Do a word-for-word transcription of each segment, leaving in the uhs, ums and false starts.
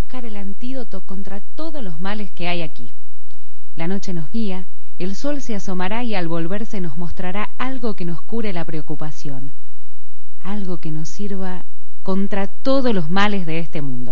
buscar el antídoto contra todos los males que hay aquí. La noche nos guía, el sol se asomará y al volverse nos mostrará algo que nos cure la preocupación, algo que nos sirva contra todos los males de este mundo.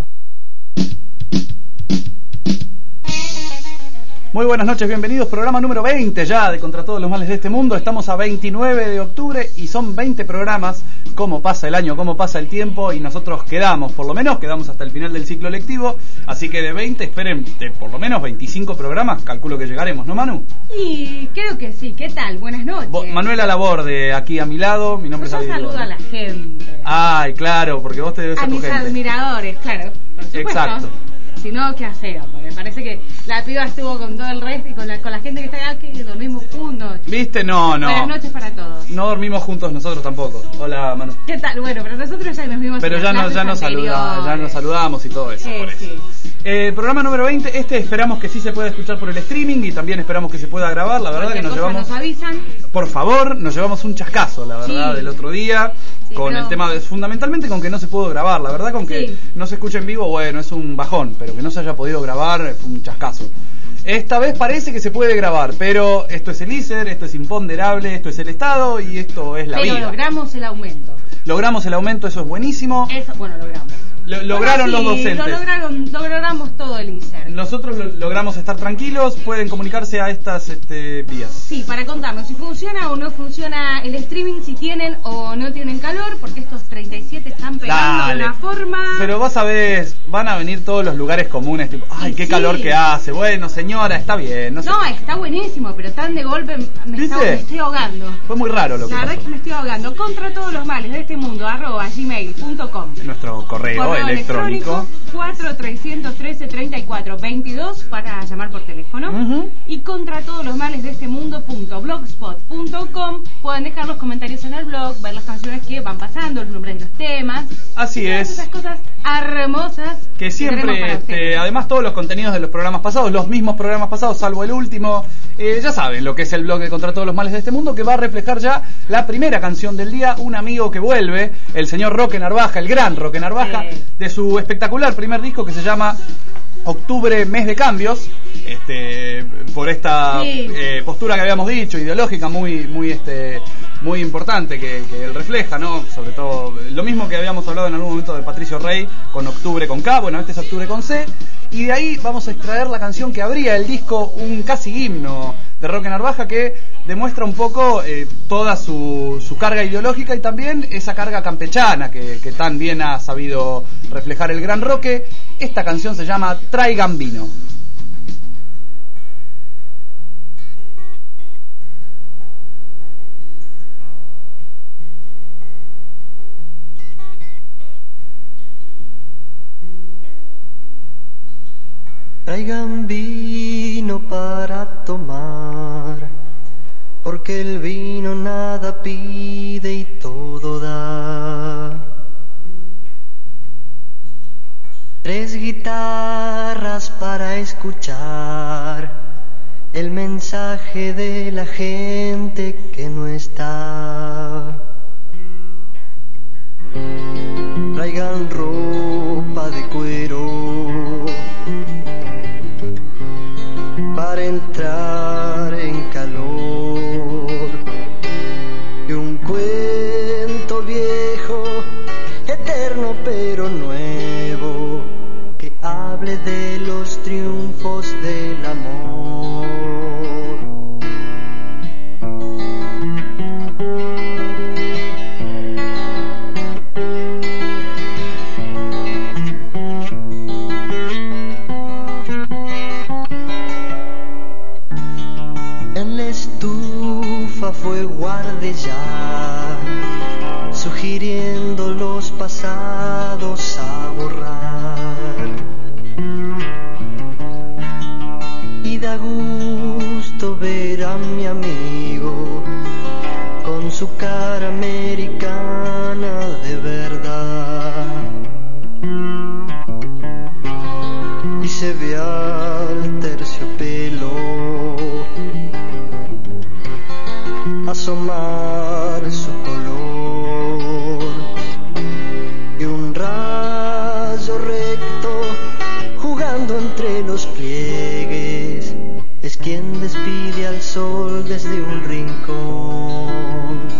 Muy buenas noches, bienvenidos, programa número veinte ya de Contra Todos los Males de este Mundo. Estamos a veintinueve de octubre y son veinte programas. Cómo pasa el año, cómo pasa el tiempo, y nosotros quedamos, por lo menos quedamos hasta el final del ciclo lectivo, así que de veinte esperen de por lo menos veinticinco programas, calculo que llegaremos, ¿no, Manu? Y creo que sí. ¿Qué tal? Buenas noches. Bo- Manuela Laborde, aquí a mi lado, mi nombre Yo es David. saludo a la gente. Ay, claro, porque vos te debes A a tu mis gente. admiradores, claro, por supuesto. Exacto. Si no, qué feo, porque me parece que la piba estuvo con todo el resto y con la, con la gente que está acá, que dormimos juntos. ¿Viste? No, no. Buenas noches para todos. No dormimos juntos nosotros tampoco. Hola, Manu. ¿Qué tal? Bueno, pero nosotros ya nos vimos Pero en ya, las no, ya, nos clases saluda, ya nos saludamos y todo eso. Sí, por eso. sí. Eh, programa número veinte, este esperamos que sí se pueda escuchar por el streaming y también esperamos que se pueda grabar. La verdad que nos llevamos... Nos avisan. Por favor, nos llevamos un chascazo, la verdad, Sí. del otro día, Sí, con pero... el tema de, fundamentalmente con que no se pudo grabar. La verdad, con que Sí. no se escucha en vivo, bueno, es un bajón, pero que no se haya podido grabar fue un chascazo. Esta vez parece que se puede grabar, pero esto es el I S E R, esto es imponderable, esto es el Estado y esto es la Pero vida. logramos el aumento. Logramos el aumento, eso es buenísimo. Eso, bueno, logramos. Lo- lograron Bueno, los sí, docentes. Lo lograron, lo logramos todo el I S E R. Nosotros lo- logramos estar tranquilos, pueden comunicarse a estas este, vías. Sí, para contarnos si funciona o no funciona el streaming, si tienen o no tienen calor, porque estos treinta y siete están pegando Dale. de una forma... Pero vas a ver, van a venir todos los lugares comunes, tipo, ay, Y qué sí. calor que hace. Bueno, señora, está bien, no sé. No, está buenísimo, pero tan de golpe me, ¿Viste? está- me estoy ahogando. Fue muy raro lo que La verdad pasó. es que me estoy ahogando. Contra todos los males de este mundo, arroba gmail punto com. Nuestro correo, Correo electrónico. cuatro tres uno tres, tres cuatro dos dos para llamar por teléfono. Ujú. Y contra todos los males de este mundo punto blogspot punto com pueden dejar los comentarios en el blog, ver las canciones que van pasando, los nombres de los temas. Así y todas es. esas cosas hermosas Que tenemos siempre, para este, ustedes. además todos los contenidos de los programas pasados, los mismos programas pasados, salvo el último, eh, ya saben lo que es el blog de Contra Todos los Males de este Mundo, que va a reflejar ya la primera canción del día, un amigo que vuelve, el señor Roque Narvaja, el gran Roque Narvaja, Sí. de su espectacular primer disco que se llama Octubre, Mes de Cambios, este, por esta Sí. eh, postura que habíamos dicho, ideológica, muy, muy, este, muy importante que, que él refleja, ¿no? Sobre todo, lo mismo que habíamos hablado en algún momento de Patricio Rey con Octubre con K, bueno, este es Octubre con C, y de ahí vamos a extraer la canción que abría el disco, un casi himno de Roque Narvaja, que demuestra un poco eh, toda su, su carga ideológica y también esa carga campechana que, que tan bien ha sabido reflejar el gran Roque. Esta canción se llama Traigan Vino. Traigan vino para tomar, porque el vino nada pide y todo da. Tres guitarras para escuchar el mensaje de la gente que no está. Traigan ropa de cuero para entrar en calor, y un cuento viejo, eterno pero nuevo, que hable de los triunfos del amor. En la estufa fue guarde ya, sugiriendo los pasados a borrar. Y da gusto ver a mi amigo con su cara americana de verdad. Y se ve al terciopelo asomar su color, y un rayo recto pliegues, es quien despide al sol desde un rincón.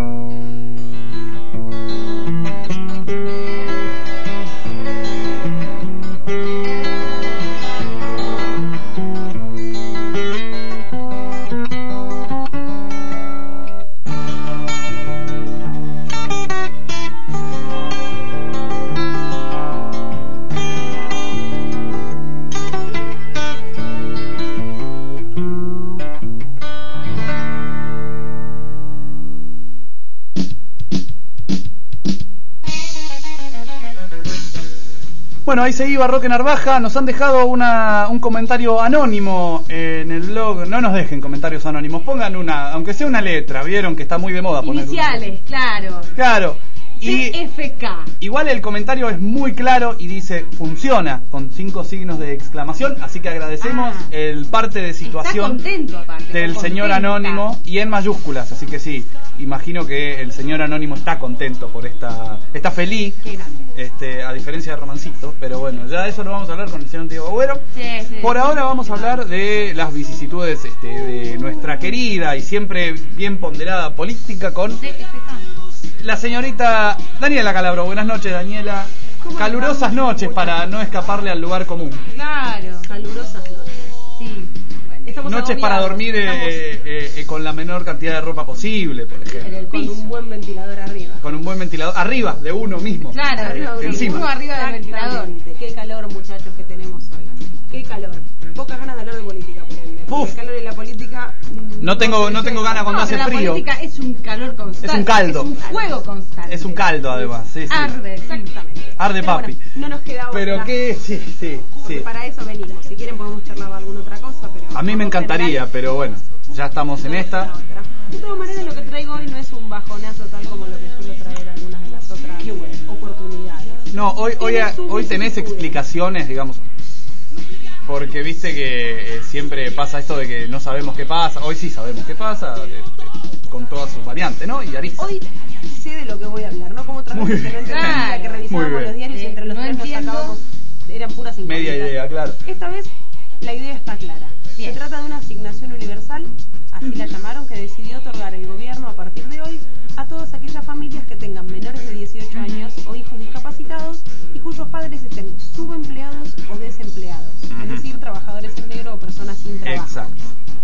Bueno, ahí se iba Roque Narvaja, nos han dejado una, un comentario anónimo en el blog. No nos dejen comentarios anónimos, pongan una, aunque sea una letra, vieron que está muy de moda poner iniciales, claro. Claro. Y C F K. Igual el comentario es muy claro y dice funciona con cinco signos de exclamación, así que agradecemos Ah. el parte de situación Está contento, aparte, del contenta. señor anónimo y en mayúsculas, así que sí, imagino que el señor anónimo está contento por esta, está feliz, Qué grande. este, a diferencia de Romancito, pero bueno, ya eso lo vamos a hablar con el señor Diego Agüero. Sí, sí. Por ahora vamos a hablar de las vicisitudes este, de nuestra querida y siempre bien ponderada política con C F K. la señorita Daniela Calabro. Buenas noches, Daniela. ¿Cómo Calurosas estamos? noches para no escaparle al lugar común. Claro. Calurosas noches. Sí. Bueno. Estamos Noches para agobiados, dormir eh, estamos eh, eh, con la menor cantidad de ropa posible, por En ejemplo. el con piso. un buen ventilador arriba. Con un buen ventilador. Arriba, de uno mismo. Claro, Eh, arriba de uno encima. mismo. arriba del ventilador. Exactamente. Qué calor, muchachos, que tenemos hoy. Qué calor. Pocas ganas de hablar de política, por ende. Porque Uf. el calor en la política... mm, No tengo- se no tengo lleva. ganas cuando No, hace pero la frío. política es un calor constante. Es un caldo. Es un fuego constante. Es un caldo, además. Sí, sí. Arde, sí. Exactamente. Arde, Pero papi. bueno, no nos queda otra. Pero qué, sí, sí, Porque sí. para eso venimos. Si quieren podemos charlar de alguna otra cosa, pero... A mí me por lo encantaría, general, pero bueno, ya estamos en no nos esta. queda otra. De todas maneras, lo que traigo hoy no es un bajonazo tal como lo que suelo traer algunas de las otras Qué bueno. oportunidades. No, hoy, hoy, Tiene sus hoy tenés vicisitudes. explicaciones, digamos. Porque viste que eh, siempre pasa esto de que no sabemos qué pasa. Hoy sí sabemos qué pasa, de- de- con todas sus variantes, ¿no? Y aristas. Hoy sé de lo que voy a hablar, no como otras Muy veces que no bien. entendía, Claro. que Muy revisábamos bien. los diarios y entre los No tres nos entiendo. sacábamos, eran puras incógnitas. Media idea, claro. Esta vez la idea está clara. Bien. Se trata de una asignación universal, así la llamaron, que decidió otorgar el gobierno a partir de hoy a todas aquellas familias que tengan menores de dieciocho años o hijos discapacitados y cuyos padres estén subempleados o desempleados, Ujú. es decir, trabajadores en negro o personas sin trabajo. Exacto.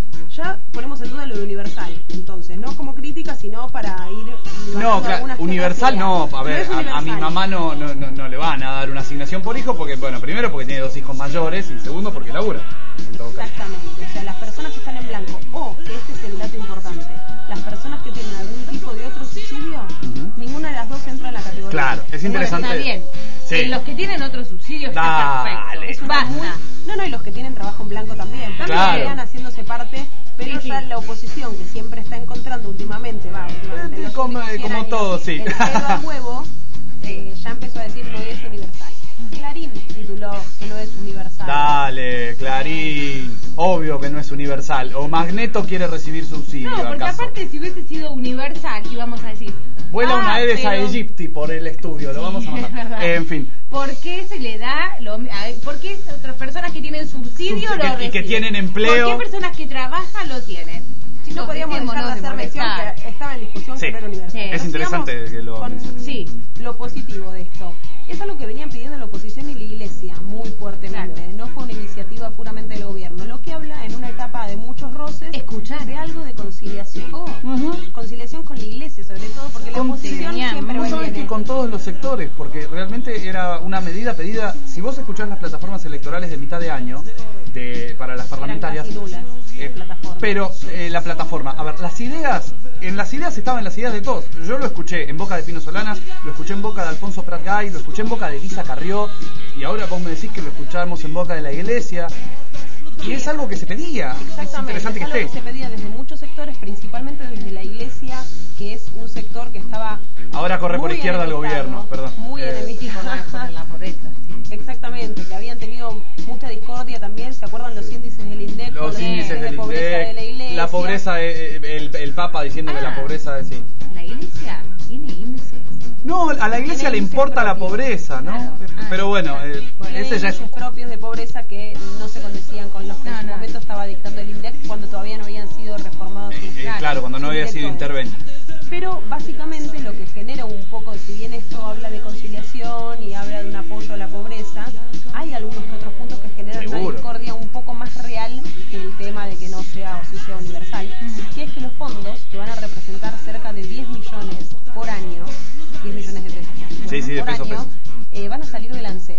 Ya ponemos en duda lo de universal, entonces, no como crítica, sino para ir... No, ganando claro, algunas universal otras no, ideas. a ver, es a, a mi universal. mamá no, no, no, no le van a dar una asignación por hijo porque, bueno, primero porque tiene dos hijos mayores y segundo porque labura. En todo caso. Exactamente, o sea, las personas que están en blanco, o, que este es el dato importante, las personas que tienen algún tipo de otro subsidio, Ujú. ninguna de las dos entra en la categoría. Claro, es interesante. Bueno, está bien. Sí. En los que tienen otro subsidio está Dale. perfecto. Es una Basta. muy- No, no, y los que tienen trabajo en blanco también, porque Claro. quedan haciéndose parte, pero Sí, ya sí. la oposición que siempre está encontrando últimamente, va, últimamente, en los Como- últimos cien como años, todo, sí. el pelo al huevo, eh, ya empezó a decir no es universal. Clarín tituló que no es universal. Dale, Clarín. Obvio que no es universal. O Magneto quiere recibir subsidio, No, porque ¿acaso? aparte si hubiese sido universal íbamos a decir... Vuela ah, una Aedes pero- aegypti por el estudio, lo vamos a Sí, es matar. verdad. En fin. ¿Por qué se le da lo mi- a- ¿Por qué otras personas que tienen subsidio Subsi- lo que- y reciben? que tienen empleo. ¿Por qué personas que trabajan lo tienen? Chicos, No podíamos dejar de dejémonos hacer mención molestar. que estaba en discusión Sí. que no era universal. Sí. Es Pero interesante sigamos que lo con menciones. Sí. lo positivo de esto. Es algo que venían pidiendo la oposición y la iglesia muy fuertemente. Claro. No fue una iniciativa puramente del gobierno, lo que habla en una etapa de muchos roces Escuchar. de algo de conciliación. Oh. Conciliación con la iglesia, sobre todo, porque la Con- oposición sí, siempre Vos va y sabés viene. que con todos los sectores, porque realmente era una medida pedida. Si vos escuchás las plataformas electorales de mitad de año de, para las parlamentarias, Eran casi nulas, eh, plataformas. pero eh, la plataforma, a ver, las ideas, en las ideas estaban las ideas de todos. Yo lo escuché en boca de Pino Solanas, lo escuché en boca de Alfonso Prat Gay, lo escuché en boca de Elisa Carrió, y ahora vos me decís que lo escuchamos en boca de la iglesia. Y es algo que se pedía. Es Exactamente, interesante es que algo esté. que se pedía desde muchos sectores, principalmente desde la iglesia, que es un sector que estaba Ahora corre por muy izquierda el enemistado, gobierno, perdón. muy Eh, enemistado. Sí, por la- por la pobreza, sí. Exactamente, que habían tenido mucha discordia también. ¿Se acuerdan los índices del INDEC? con Los índices de del pobreza de la INDEC, iglesia? la pobreza, eh, el, el Papa diciendo que Ah. la pobreza es sí. La iglesia tiene índices. No, a la iglesia le importa la pobreza, ¿no? Claro. Pero bueno, eh, Bueno, ese hay ya es... índices propios de pobreza que no se condecían con los que No, en su no. momento estaba dictando el INDEC cuando todavía no habían sido reformados Eh, sus eh, claro, cuando no había sido directores. intervenido. Pero básicamente lo que genera un poco, si bien esto habla de conciliación y habla de un apoyo a la pobreza, hay algunos que otros puntos que generan una Seguro. discordia un poco más real que el tema de que no sea o si sea universal, que es que los fondos, que van a representar cerca de diez millones por año, diez millones de pesos por, Sí, sí, de por peso, año, peso. Eh, van a salir del ANSES.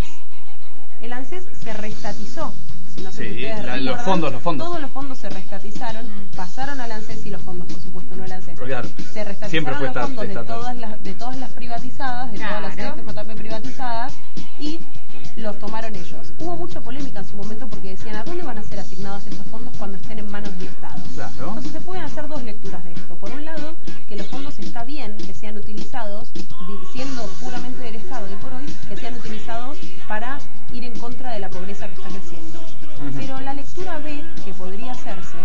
El ANSES se restatizó. Si no sé Sí, si ustedes la- los recuerdan, fondos, los fondos. Todos los fondos se restatizaron, pasaron al ANSES y los fondos, por supuesto, no el ANSES. Claro. Se Siempre restatizaron fue los esta- fondos de estatal. todas las de todas las privatizadas, de todas las Claro. F J P privatizadas, y los tomaron ellos. Hubo mucha polémica en su momento porque decían, ¿a dónde van a ser asignados estos fondos cuando estén en manos del Estado? Claro. Entonces se pueden hacer dos lecturas de esto. Por un lado, que los fondos está bien que sean utilizados, di- siendo puramente del Estado de por hoy, que sean utilizados para ir en contra de la pobreza que está creciendo. Ujú. Pero la lectura B, que podría hacerse,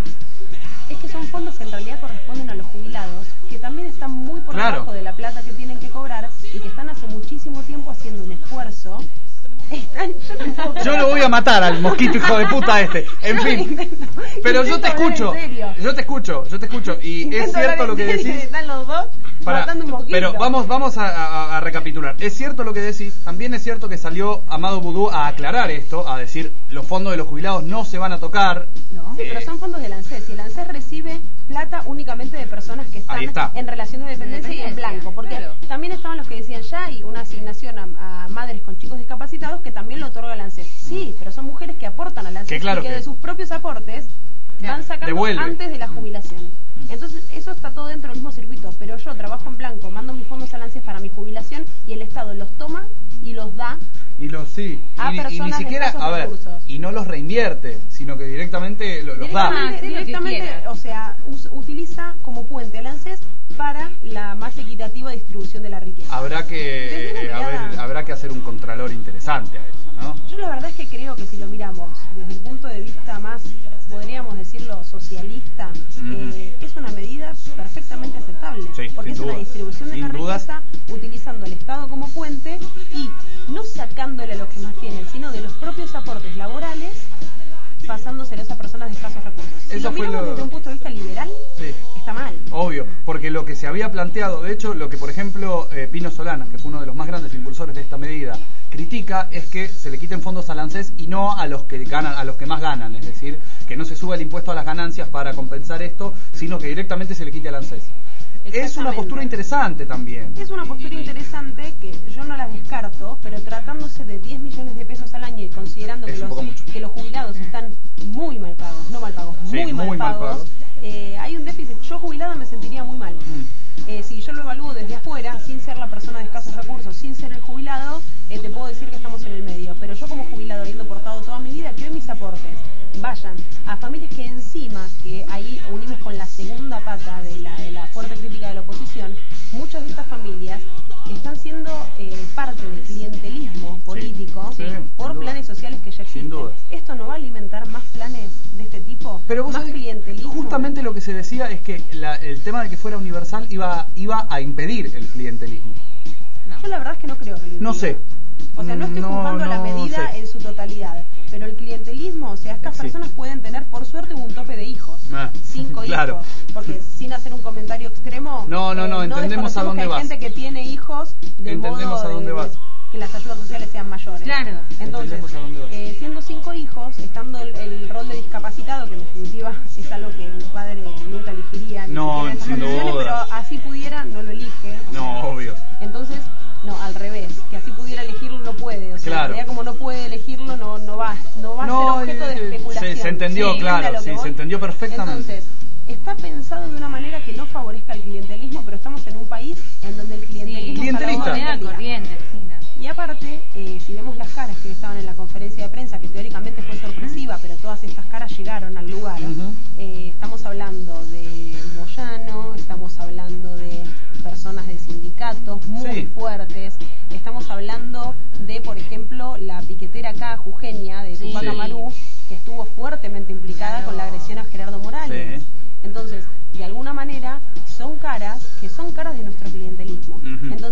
es que son fondos que en realidad corresponden a los jubilados, que también están muy por Claro. debajo de la plata que tienen que cobrar y que están hace muchísimo tiempo haciendo un esfuerzo. Están- yo, no puedo Yo creer. lo voy a matar al mosquito hijo de puta este. En Yo fin. intento- Pero yo intento te hablar en escucho. serio. Yo te escucho, yo te escucho. Y Intento es cierto hablar lo en que serio y decís. están los dos Pará, matando un mosquito. pero vamos, vamos a, a- a recapitular. Es cierto lo que decís, también es cierto que salió Amado Vudú a aclarar esto, a decir los fondos de los jubilados no se van a tocar. No, sí, Eh, pero son fondos del ANSES y el ANSES recibe plata únicamente de personas que Ahí están está. en relación de dependencia y en Dependencia, blanco, porque claro. también estaban los que decían ya hay una asignación a, a madres con chicos discapacitados que también lo otorga el ANSES. Sí, pero son mujeres que aportan al ANSES Que claro y que, que- de sus propios aportes Claro, van sacando devuelve. antes de la jubilación. Entonces, eso está todo dentro del mismo circuito, pero yo trabajo en blanco, mando mis fondos al ANSES para mi jubilación y el Estado los toma y los da. Y los sí. A y, ni- y ni personas de siquiera, escasos a ver, recursos. y no los reinvierte, sino que directamente lo- los da. Ah, Directamente, sí, lo que directamente, quiera. o sea, us- utiliza como puente al ANSES para la más equitativa distribución de la riqueza. Habrá que Desde eh, una haber- mirada- habrá que hacer un contralor interesante a eso, ¿no? Yo la verdad es que creo que si lo miramos desde el punto de vista más, podríamos decirlo, socialista, Ujú. eh, es una medida perfectamente aceptable. Sí, porque sin es una duda. distribución de Sin la dudas. riqueza utilizando al Estado como puente y no sacándole a los que más tienen, sino de los propios aportes laborales, pasándoselos a personas de escasos recursos. Si Eso lo fue miramos lo- desde un punto de vista liberal, Sí. está mal. Obvio, porque lo que se había planteado, de hecho, lo que por ejemplo eh, Pino Solanas, que fue uno de los más grandes impulsores de esta medida, critica es que se le quiten fondos al ANSES y no a los que ganan, a los que más ganan, es decir, que no se suba el impuesto a las ganancias para compensar esto, sino que directamente se le quite al ANSES. Es una Exactamente. postura interesante también. Es una postura interesante que yo no la descarto, pero tratándose de diez millones de pesos al año y considerando que Es un los, poco mucho. que los jubilados están muy mal pagos, no mal pagos, Sí, muy, mal muy mal pagos, pagos. eh, hay un déficit. Yo jubilada me sentiría muy mal. Mm. Eh, si yo lo evalúo desde afuera, sin ser la persona de escasos recursos, sin ser el jubilado, eh, te puedo decir que estamos en el medio. Pero yo como jubilado, habiendo portado toda mi vida, que hoy mis aportes vayan a familias que encima, que ahí unimos con la segunda pata de la, de la fuerte crítica de la oposición, muchas de estas familias están siendo eh, parte del clientelismo político sí, sin por duda. planes sociales que ya existen. Sin duda. ¿Esto no va a alimentar más planes de este tipo? Pero vos ¿Más sabés, clientelismo? justamente lo que se decía es que la- el tema de que fuera universal iba, iba a impedir el clientelismo. Yo la verdad es que no creo que lo No impida. sé. O sea, no estoy No, juzgando la no medida sé. en su totalidad, pero el clientelismo, o sea, estas Sí. personas pueden tener, por suerte, un tope de hijos. Ah, Cinco claro. hijos. Porque sin hacer un comentario extremo, No, no, no, entendemos desconocemos a dónde que hay vas. gente que tiene hijos de Entendemos modo a dónde de- vas. que las ayudas sociales sean mayores. Claro. Entonces, Entendemos a dónde vas. eh, siendo cinco hijos, estando el, el rol de discapacitado, que en definitiva es algo que un padre nunca elegiría, ni No, siquiera en esas sin condiciones, duda. pero así pudiera, no lo elige. O No, sea, obvio. entonces, no, al revés, que así pudiera elegirlo no puede, o sea, Claro. en realidad como no puede elegirlo no no va, no va a No, ser objeto de eh, especulación. se- se entendió, Sí, claro, ¿entiende a lo sí, que se voy? entendió perfectamente. Entonces, está pensado de una manera que no favorezca el clientelismo, pero estamos en un país en donde el clientelismo Sí, está a la Clientelista. orden moneda del día. corriente, sí, no. Y aparte, eh, si vemos las caras que estaban en la conferencia de prensa, que teóricamente fue sorpresiva, pero todas estas caras llegaron al lugar, Ujú. eh, estamos hablando de Moyano, estamos hablando de personas de sindicatos muy Sí. fuertes, estamos hablando de, por ejemplo, la piquetera acá, Jujeña, de Sí. Tupac Sí. Amaru, que estuvo fuertemente implicada Claro. con la agresión a Gerardo Morales. Sí. Entonces, de alguna manera, son caras que son caras de nuestro clientelismo. Ujú. Entonces,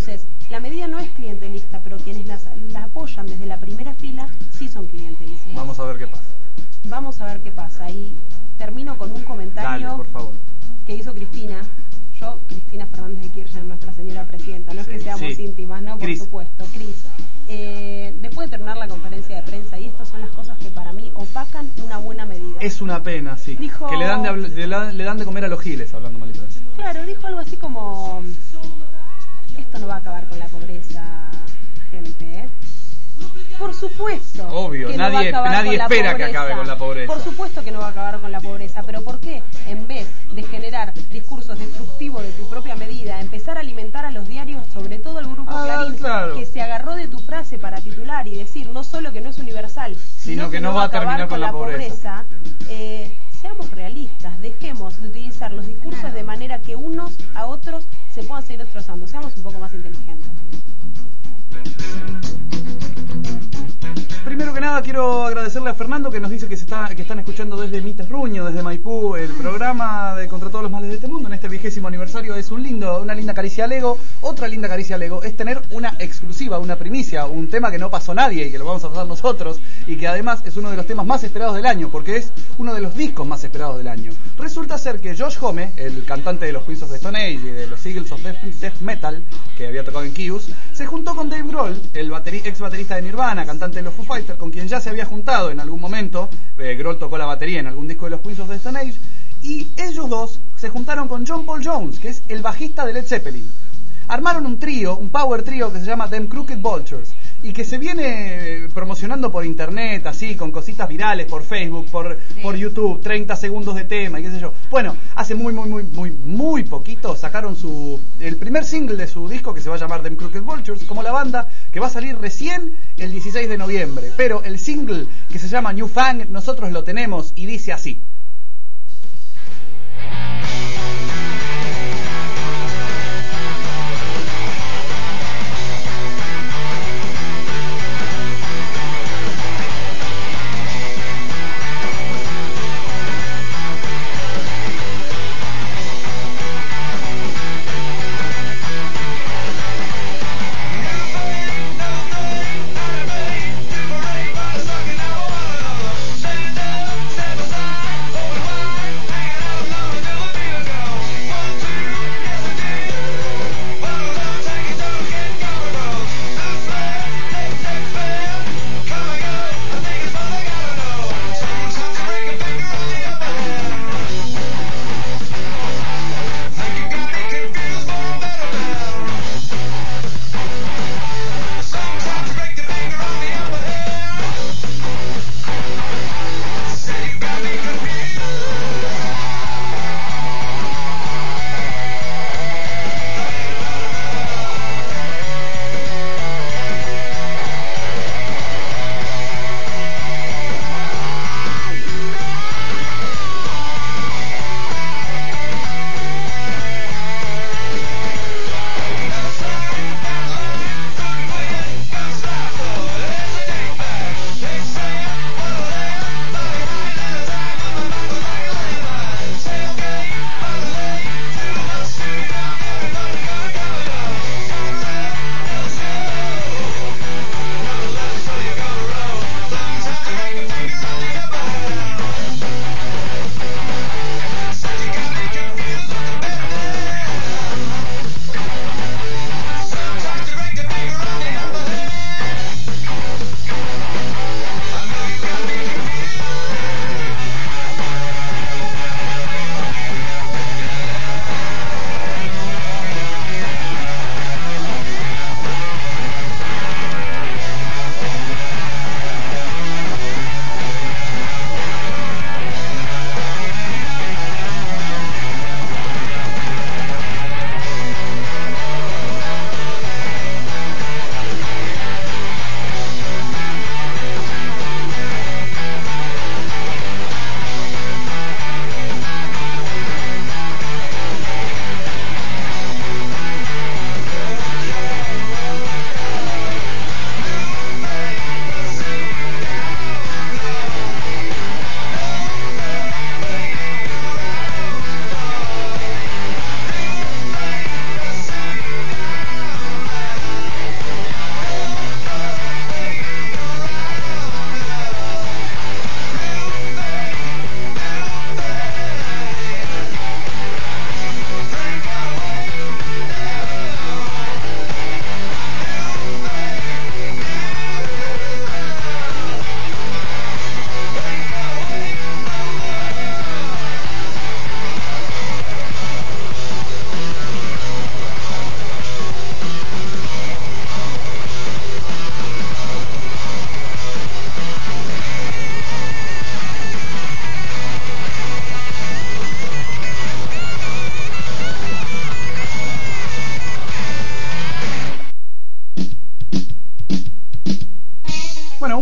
La medida no es clientelista, pero quienes las, la apoyan desde la primera fila sí son clientelistas. Vamos a ver qué pasa. Vamos a ver qué pasa. Y termino con un comentario Dale, por favor. que hizo Cristina. Yo, Cristina Fernández de Kirchner, nuestra señora presidenta. No Sí, es que seamos sí. íntimas, ¿no? Por Cris. supuesto. Cris. Eh, después de terminar la conferencia de prensa, y estas son las cosas que para mí opacan una buena medida. Es una pena, sí. Dijo- Que le dan, de, habl- de la- le dan de comer a los giles, hablando mal y pronto. Claro, dijo algo así como: esto no va a acabar con la pobreza, gente, ¿eh? Por supuesto. Obvio, que no nadie- va a acabar nadie con la espera que pobreza. acabe con la pobreza. Por supuesto que no va a acabar con la pobreza, pero ¿por qué en vez de generar discursos destructivos de tu propia medida, empezar a alimentar a los diarios, sobre todo el grupo Ah, Clarín, claro. que se agarró de tu frase para titular y decir no solo que no es universal, sino, que no va a acabar terminar con la pobreza? eh, seamos realistas, dejemos de utilizar los discursos de manera que unos a otros se puedan seguir destrozando, seamos un poco más inteligentes. Primero que nada quiero agradecerle a Fernando que nos dice que se está, que están escuchando desde Mi Terruño, desde Maipú, el programa de Contra Todos los Males de este Mundo en este vigésimo aniversario. Es un lindo, una linda caricia al ego. Otra linda caricia al ego es tener una exclusiva, una primicia, un tema que no pasó nadie y que lo vamos a pasar nosotros, y que además es uno de los temas más esperados del año, porque es uno de los discos más esperados del año. Resulta ser que Josh Homme, el cantante de los Queens of the Stone Age y de los Eagles of Death, Death Metal, que había tocado en Kiss, se juntó con Dave Grohl, el bateri- ex baterista de Nirvana, cantante de los Foo Fighters, con quien ya se había juntado en algún momento. eh, Grohl tocó la batería en algún disco de los Queens of the Stone Age, y ellos dos se juntaron con John Paul Jones, que es el bajista de Led Zeppelin. Armaron un trío, un power trío que se llama Them Crooked Vultures, y que se viene promocionando por internet, así, con cositas virales, por Facebook, por, Sí. por YouTube, treinta segundos de tema y qué sé yo. Bueno, hace muy, muy, muy, muy, muy poquito sacaron su el primer single de su disco, que se va a llamar Them Crooked Vultures, como la banda, que va a salir recién el dieciséis de noviembre. Pero el single, que se llama New Fang, nosotros lo tenemos y dice así.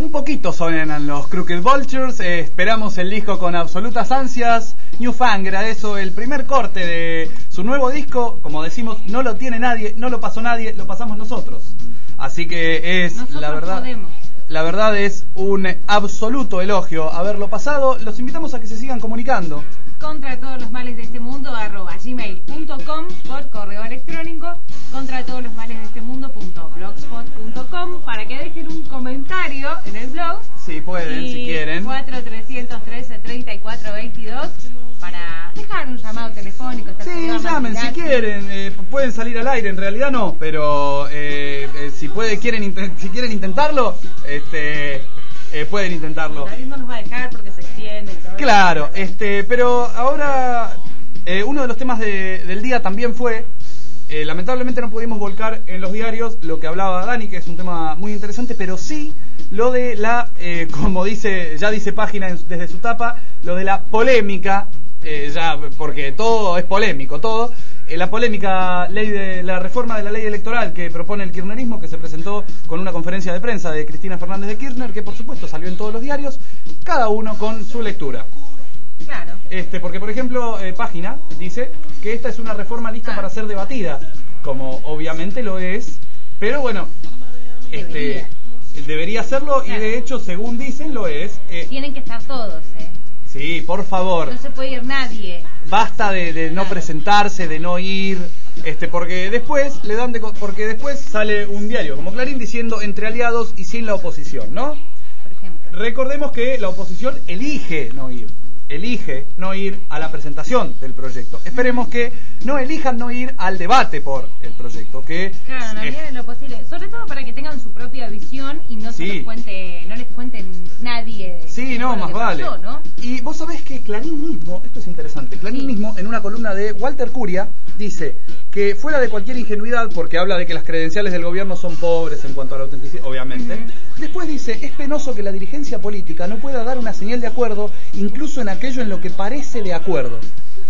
un poquito suenan los Crooked Vultures. eh, Esperamos el disco con absolutas ansias. Newfound era eso, el primer corte de su nuevo disco. Como decimos, no lo tiene nadie, no lo pasó nadie, lo pasamos nosotros. Así que es, Nosotros la verdad podemos. La verdad es un absoluto elogio haberlo pasado. Los invitamos a que se sigan comunicando. Contra todos los males de este mundo arroba gmail punto com por correo electrónico, contra todos los males de este mundo punto blogspot punto com para que dejen un comentario en el blog. Sí, pueden, y si quieren. cuatro tres trece treinta y cuatro veintidós para dejar un llamado telefónico. esta Sí, actividad llamen si matinal. quieren, eh, pueden salir al aire, en realidad no, pero eh, eh, si puede, quieren inten- si quieren intentarlo, este, eh, pueden intentarlo. David no nos va a dejar porque se extiende y todo. Claro, este, pero ahora eh, uno de los temas de- del día también fue, eh, lamentablemente no pudimos volcar en los diarios lo que hablaba Dani, que es un tema muy interesante, pero sí lo de la, eh, como dice, ya dice Página en- desde su tapa, lo de la polémica, eh, ya porque todo es polémico, todo, eh, la polémica ley de la reforma de la ley electoral que propone el kirchnerismo, que se presentó con una conferencia de prensa de Cristina Fernández de Kirchner, que por supuesto salió en todos los diarios, cada uno con su lectura. Claro. Este, porque por ejemplo, eh, Página dice que esta es una reforma lista Ah. para ser debatida, como obviamente lo es, pero bueno, este, Debería. debería serlo y Claro. de hecho, según dicen, lo es. Eh, Tienen que estar todos, ¿eh? sí, por favor, No se puede ir nadie. basta de, de no Claro. presentarse, de no ir, este, porque después le dan de, co- porque después sale un diario como Clarín diciendo entre aliados y sin la oposición, ¿no? Por ejemplo. Recordemos que la oposición elige no ir, elige no ir a la presentación del proyecto. Esperemos que no elijan no ir al debate por el proyecto, que Claro, en la es- medida de lo posible, sobre todo para que tengan su propia visión y no se Sí. los cuente, no les cuenten nadie. Sí, no, todo lo más que vale. pasó, ¿no? Y vos sabés que Clarín mismo, esto es interesante, Clarín Sí. mismo en una columna de Walter Curia dice que fuera de cualquier ingenuidad, porque habla de que las credenciales del gobierno son pobres en cuanto a la autenticidad, obviamente, Ujú. después dice, es penoso que la dirigencia política no pueda dar una señal de acuerdo, incluso en aquello en lo que parece de acuerdo.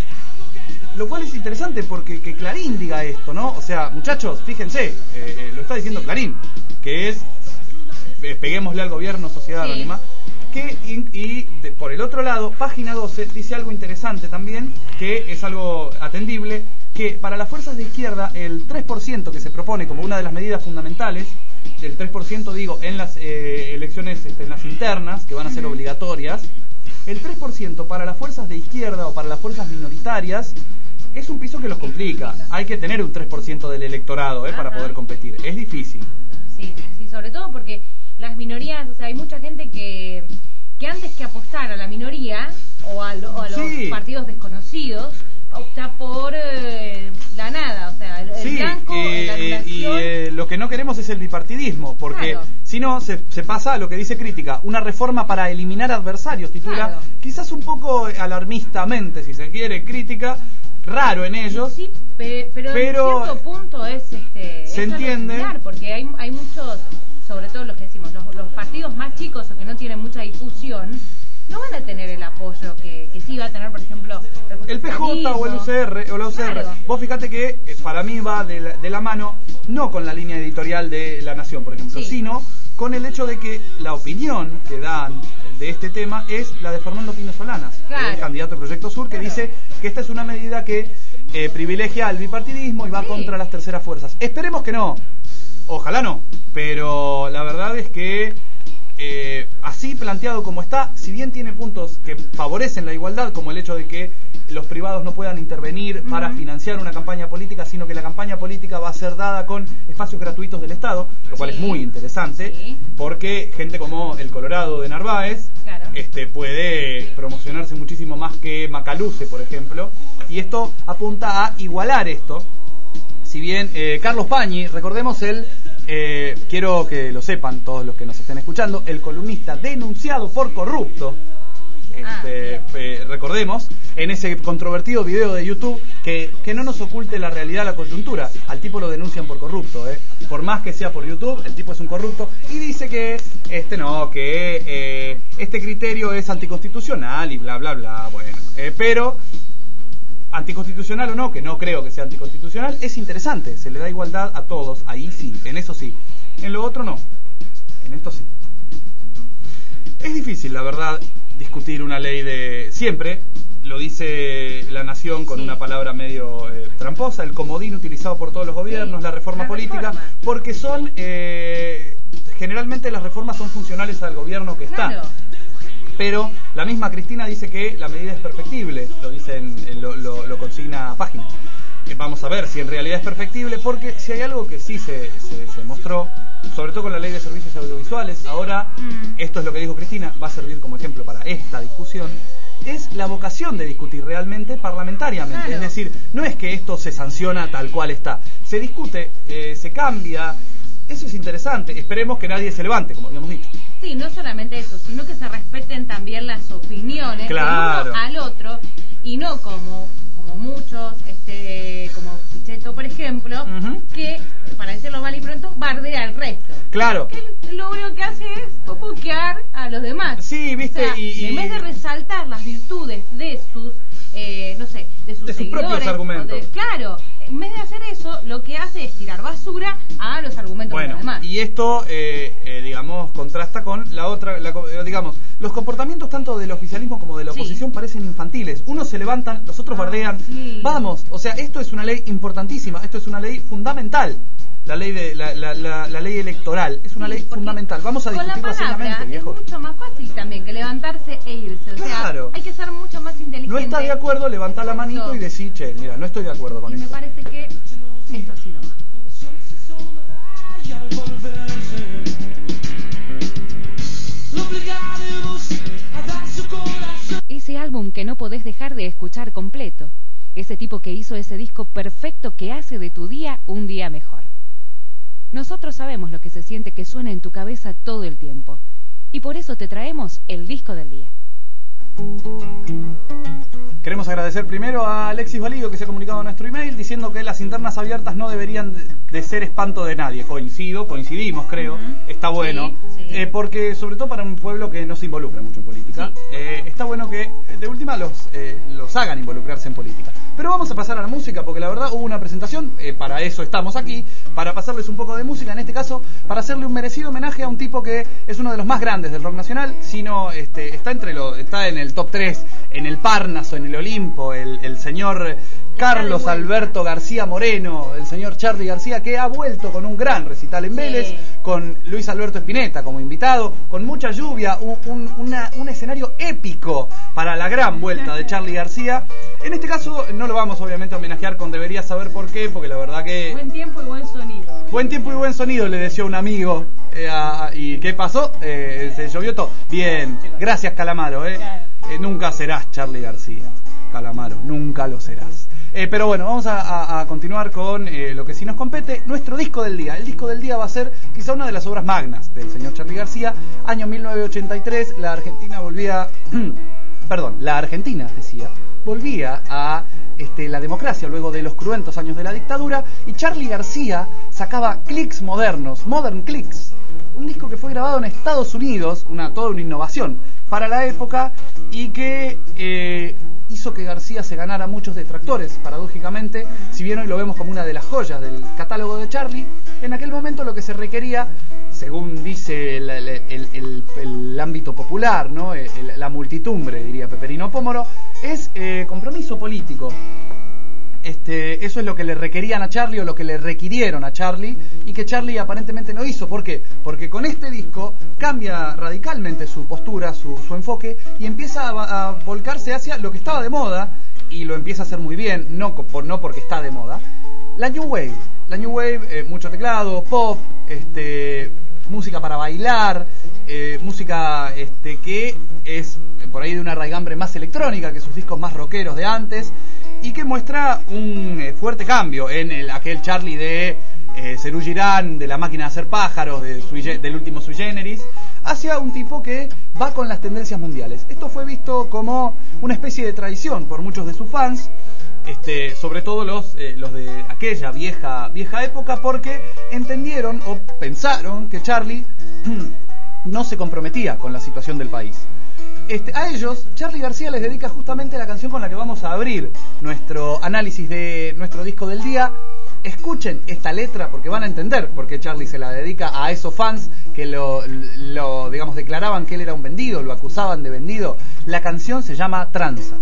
Lo cual es interesante porque que Clarín diga esto, ¿no? O sea, muchachos, fíjense, eh, eh, lo está diciendo Clarín, que es, eh, peguémosle al gobierno, sociedad Sí. anónima, que y, y de- por el otro lado, Página doce dice algo interesante también, que es algo atendible, que para las fuerzas de izquierda el tres por ciento que se propone como una de las medidas fundamentales, el tres por ciento digo en las eh, elecciones, este, en las internas, que van a ser obligatorias, el tres por ciento para las fuerzas de izquierda o para las fuerzas minoritarias es un piso que los complica. Hay que tener un tres por ciento del electorado eh, para Ajá. poder competir. Es difícil. Sí, sí, sobre todo porque las minorías, o sea, hay mucha gente que, que antes que apostar a la minoría o a, lo- o a los Sí. partidos desconocidos, opta por eh, la nada, o sea, el, el Sí, blanco, eh, la eh, y relación. eh, lo que no queremos es el bipartidismo, porque Claro. si no se, se pasa a lo que dice Crítica, una reforma para eliminar adversarios, titula, Claro. quizás un poco alarmistamente, si se quiere, Crítica, raro en ellos. Sí, pe- pero, pero en cierto punto es este se es algo entiende. similar, porque hay, hay muchos, sobre todo los que decimos, los, los partidos más chicos o que no tienen mucha difusión, no van a tener el apoyo que, que sí va a tener, por ejemplo, El P J o el U C R o la U C R. Claro. Vos fíjate que eh, para mí va de la, de la mano no con la línea editorial de La Nación, por ejemplo, Sí. sino con el hecho de que la opinión que dan de este tema es la de Fernando Pino Solanas, Claro. el candidato de Proyecto Sur, que Claro. dice que esta es una medida que eh, privilegia al bipartidismo y va Sí. contra las terceras fuerzas. Esperemos que no, ojalá no, pero la verdad es que eh, así planteado como está, si bien tiene puntos que favorecen la igualdad, como el hecho de que los privados no puedan intervenir para Ujú. financiar una campaña política, sino que la campaña política va a ser dada con espacios gratuitos del Estado, lo cual Sí. es muy interesante, Sí. porque gente como el Colorado de Narváez Claro. este, puede promocionarse muchísimo más que Macaluce, por ejemplo, y esto apunta a igualar esto. Si bien eh, Carlos Pañi, recordemos el, eh, quiero que lo sepan todos los que nos estén escuchando, el columnista denunciado por corrupto, este, Ah, eh, recordemos, en ese controvertido video de YouTube, que, que no nos oculte la realidad, la coyuntura, al tipo lo denuncian por corrupto, eh. Por más que sea por YouTube, el tipo es un corrupto, y dice que, este no, que eh, este criterio es anticonstitucional y bla bla bla, bueno, eh, pero... anticonstitucional o no, que no creo que sea anticonstitucional, es interesante, se le da igualdad a todos, ahí sí, en eso sí, en lo otro no, en esto sí. difícil, la verdad, discutir una ley de... Siempre, lo dice La Nación con sí. una palabra medio eh, tramposa, el comodín utilizado por todos los gobiernos, sí. la reforma la política, reforma. porque son... Eh, generalmente las reformas son funcionales al gobierno que está. Claro. Pero la misma Cristina dice que la medida es perfectible, lo dicen, lo, lo, lo consigna Página. Eh, vamos a ver si en realidad es perfectible, porque si hay algo que sí se, se, se mostró, sobre todo con la ley de servicios audiovisuales, ahora mm. esto es lo que dijo Cristina, va a servir como ejemplo para esta discusión, es la vocación de discutir realmente parlamentariamente. Claro. Es decir, no es que esto se sanciona tal cual está, se discute, eh, se cambia. Eso es interesante, esperemos que nadie se levante, como habíamos dicho. Sí, no solamente eso, sino que se respeten también las opiniones claro. del uno al otro, y no como como muchos, este como Pichetto, por ejemplo, uh-huh. que, para decirlo mal y pronto, bardea al resto. Claro. Que lo único que hace es popoquear a los demás. Sí, viste, o sea, y, y en vez de resaltar las virtudes de sus, eh, no sé, de sus, de sus propios argumentos. De, claro, en vez de hacer eso, lo que hace es tirar basura a los argumentos bueno, de los demás. Y esto, eh, eh, digamos, contrasta con la otra, la, digamos, los comportamientos tanto del oficialismo como de la oposición sí. parecen infantiles. Unos se levantan, los otros ah, bardean. Sí. Vamos, o sea, esto es una ley importantísima, esto es una ley fundamental. La ley de la, la, la, la ley electoral es una sí, ley fundamental. Vamos a discutirlo seriamente, viejo. Es mucho más fácil también que levantarse e irse. O claro. sea, hay que ser mucho más inteligente. No estás de acuerdo, levanta la manito y decís, che, mira, no estoy de acuerdo con y esto. Me parece que esto sí lo va. Ese álbum que no podés dejar de escuchar completo. Ese tipo que hizo ese disco perfecto que hace de tu día un día mejor. Nosotros sabemos lo que se siente que suena en tu cabeza todo el tiempo. Y por eso te traemos el disco del día. Queremos agradecer primero a Alexis Valido, que se ha comunicado a nuestro email diciendo que las internas abiertas no deberían de ser espanto de nadie. Coincido, coincidimos creo, uh-huh. está bueno, sí, sí. Eh, porque sobre todo para un pueblo que no se involucra mucho en política, sí. eh, está bueno que de última los, eh, los hagan involucrarse en política. Pero vamos a pasar a la música, porque la verdad hubo una presentación, eh, para eso estamos aquí, para pasarles un poco de música, en este caso para hacerle un merecido homenaje a un tipo que es uno de los más grandes del rock nacional, sino este, está entre los, está en el top tres, en el Parnaso, en el Olimpo, el, el señor Carlos Alberto García Moreno, el señor Charly García, que ha vuelto con un gran recital en Vélez, sí. con Luis Alberto Spinetta como invitado, con mucha lluvia, un, un, una, un escenario épico para la gran vuelta de Charly García. En este caso no lo vamos obviamente a homenajear con Deberías Saber Por Qué, porque la verdad que... Buen tiempo y buen sonido. Buen tiempo y buen sonido, le decía un amigo. Eh, a, ¿Y qué pasó? Eh, se llovió todo. Bien, gracias Calamaro. Eh. Eh, nunca serás Charly García, Calamaro, nunca lo serás. Eh, pero bueno, vamos a, a, a continuar con eh, lo que sí nos compete, nuestro disco del día. El disco del día va a ser quizá una de las obras magnas del señor Charly García. Año mil novecientos ochenta y tres, la Argentina volvía... perdón, la Argentina, decía, volvía a este, la democracia luego de los cruentos años de la dictadura, y Charly García sacaba Clicks modernos, Modern Clicks, un disco que fue grabado en Estados Unidos, una toda una innovación para la época, y que eh, hizo que García se ganara muchos detractores, paradójicamente. Si bien hoy lo vemos como una de las joyas del catálogo de Charly, en aquel momento lo que se requería, según dice el, el, el, el, el ámbito popular, ¿no? el, la multitumbre, diría Peperino Pómoro, es eh, compromiso político. Este, eso es lo que le requerían a Charly, o lo que le requirieron a Charly, y que Charly aparentemente no hizo. ¿Por qué? Porque con este disco cambia radicalmente su postura, su, su enfoque, y empieza a, a volcarse hacia lo que estaba de moda, y lo empieza a hacer muy bien, no, por, no porque está de moda, la New Wave. La New Wave, eh, mucho teclado, pop, este, música para bailar, eh, música este, que es por ahí de una raigambre más electrónica que sus discos más rockeros de antes, y que muestra un eh, fuerte cambio en el, aquel Charly de eh, Serú Girán, de La Máquina de Hacer Pájaros, de sui, del último Sui Generis, hacia un tipo que va con las tendencias mundiales. Esto fue visto como una especie de traición por muchos de sus fans, este, sobre todo los, eh, los de aquella vieja, vieja época, porque entendieron o pensaron que Charly no se comprometía con la situación del país. Este, a ellos, Charly García les dedica justamente la canción con la que vamos a abrir nuestro análisis de nuestro disco del día, escuchen esta letra porque van a entender por qué Charlie se la dedica a esos fans que lo, lo digamos, declaraban que él era un vendido, lo acusaban de vendido. La canción se llama Tranzas.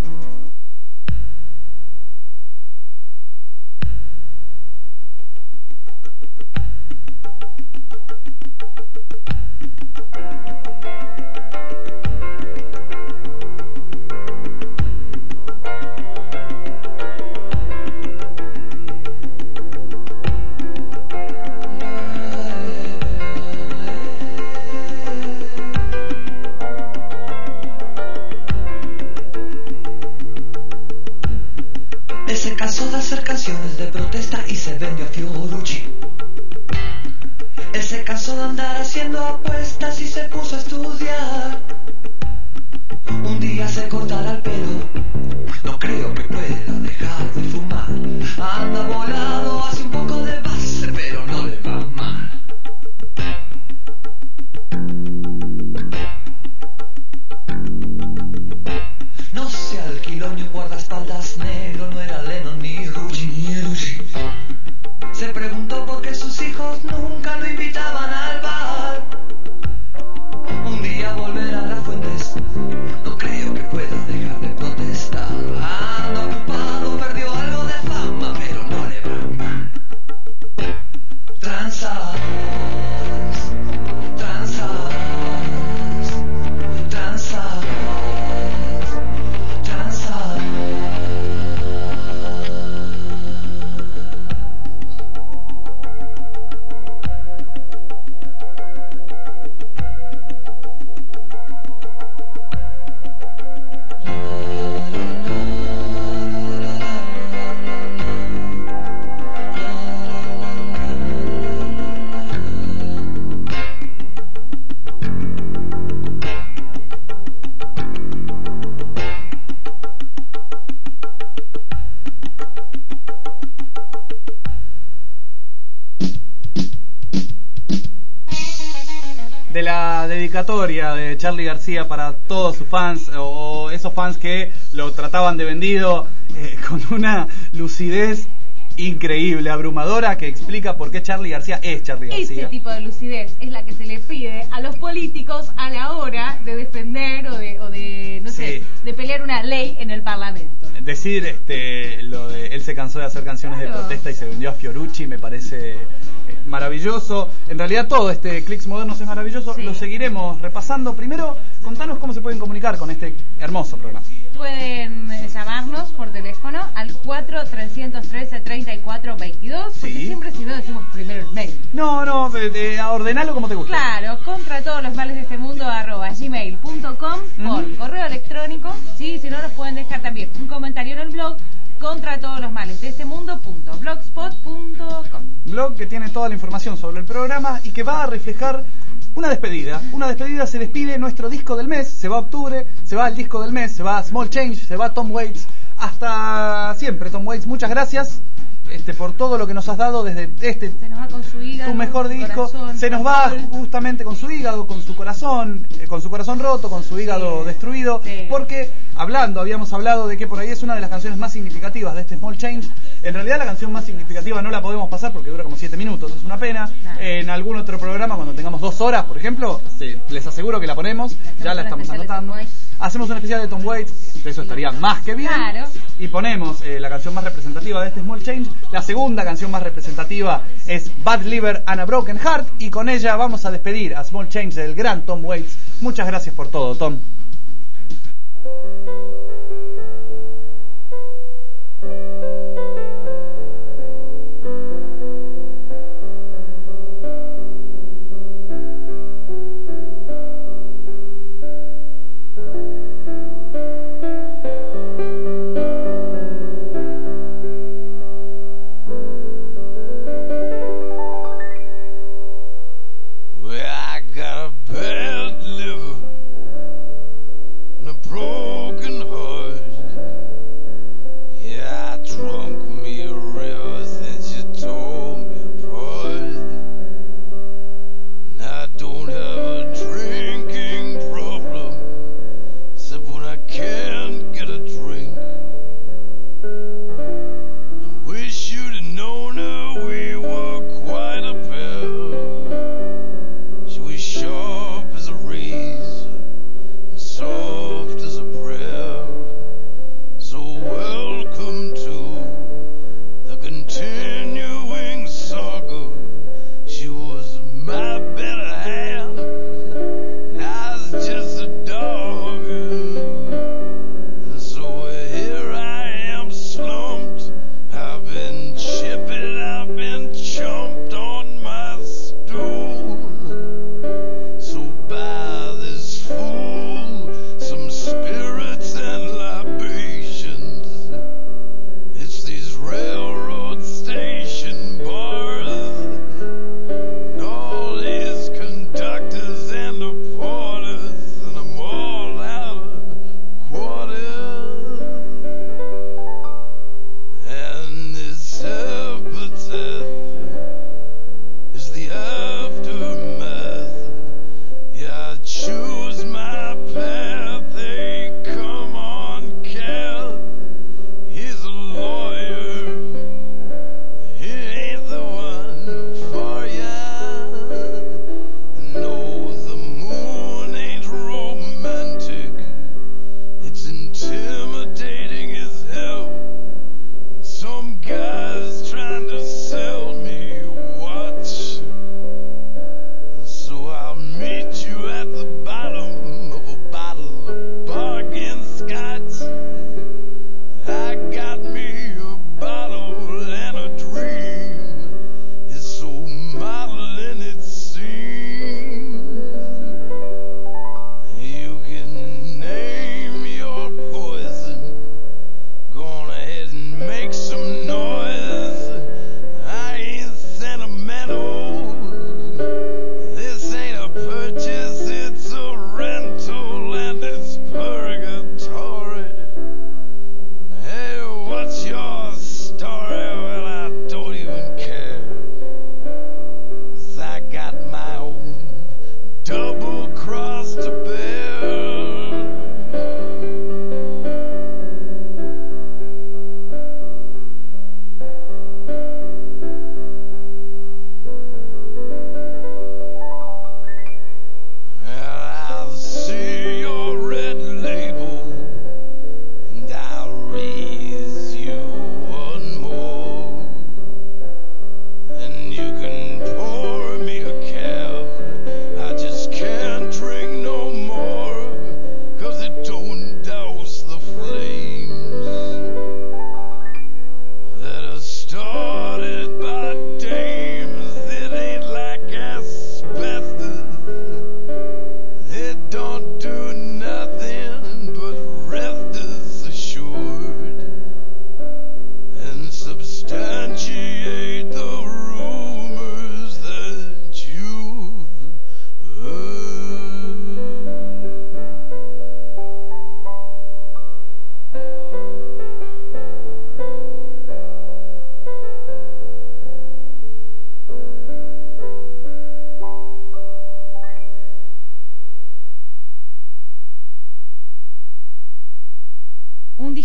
Canciones de protesta y se vendió a Fiorucci. Él se cansó de andar haciendo apuestas y se puso a estudiar. Un día se cortará el pelo, no creo que pueda dejar de fumar. Anda volado, hace un poco de base, pero no le va mal. No se alquiló ni un guardaespaldas negro, no era Lennon ni Rucci. Se preguntó por qué sus hijos nunca lo invitaban al bar. Un día volverá a las fuentes, no creo que pueda dejar de protestar. Anda ocupado, perdió algo de fama, pero no le va mal. Tranzas, tranzas, tranzas, tranzas. De la dedicatoria de Charly García para todos sus fans, o esos fans que lo trataban de vendido, eh, con una lucidez increíble, abrumadora, que explica por qué Charly García es Charly García. Este tipo de lucidez es la que se le pide a los políticos a la hora de defender o de, o de no sé, sí. de pelear una ley en el Parlamento. Decir este lo de él se cansó de hacer canciones claro. de protesta y se vendió a Fiorucci me parece maravilloso. En realidad todo este Clics Modernos es maravilloso. Sí. Lo seguiremos repasando. Primero, contanos cómo se pueden comunicar con este hermoso programa. Pueden llamarnos por teléfono al cuatro trescientos trece treinta y cuatro veintidós, porque sí. siempre si no decimos primero el mail. No, no, de, de, ordenalo como te gusta. Claro, contra todos los males de este mundo arroba gmail punto com por mm. correo electrónico. Sí, si no nos pueden dejar también un comentario en el blog contra todos los males de este mundo punto blogspot punto com. Blog que tiene toda la información sobre el programa y que va a reflejar una despedida. Una despedida, se despide nuestro disco del mes, se va a octubre, se va el disco del mes, se va Small Change, se va Tom Waits. Hasta siempre, Tom Waits, muchas gracias este, por todo lo que nos has dado desde este se nos va con su hígado, tu mejor disco, corazón, se nos va justamente con su hígado, con su corazón, eh, con su corazón roto, con su hígado sí. destruido, sí. porque hablando, habíamos hablado de que por ahí es una de las canciones más significativas de este Small Change. En realidad la canción más significativa no la podemos pasar porque dura como siete minutos, es una pena. Claro. En algún otro programa, cuando tengamos dos horas, por ejemplo, sí, les aseguro que la ponemos, ya la estamos anotando. Hacemos un especial de Tom Waits, eso estaría más que bien. Claro. Y ponemos eh, la canción más representativa de este Small Change. La segunda canción más representativa es Bad Liver and a Broken Heart, y con ella vamos a despedir a Small Change del gran Tom Waits. Muchas gracias por todo, Tom. Well, I got a bad liver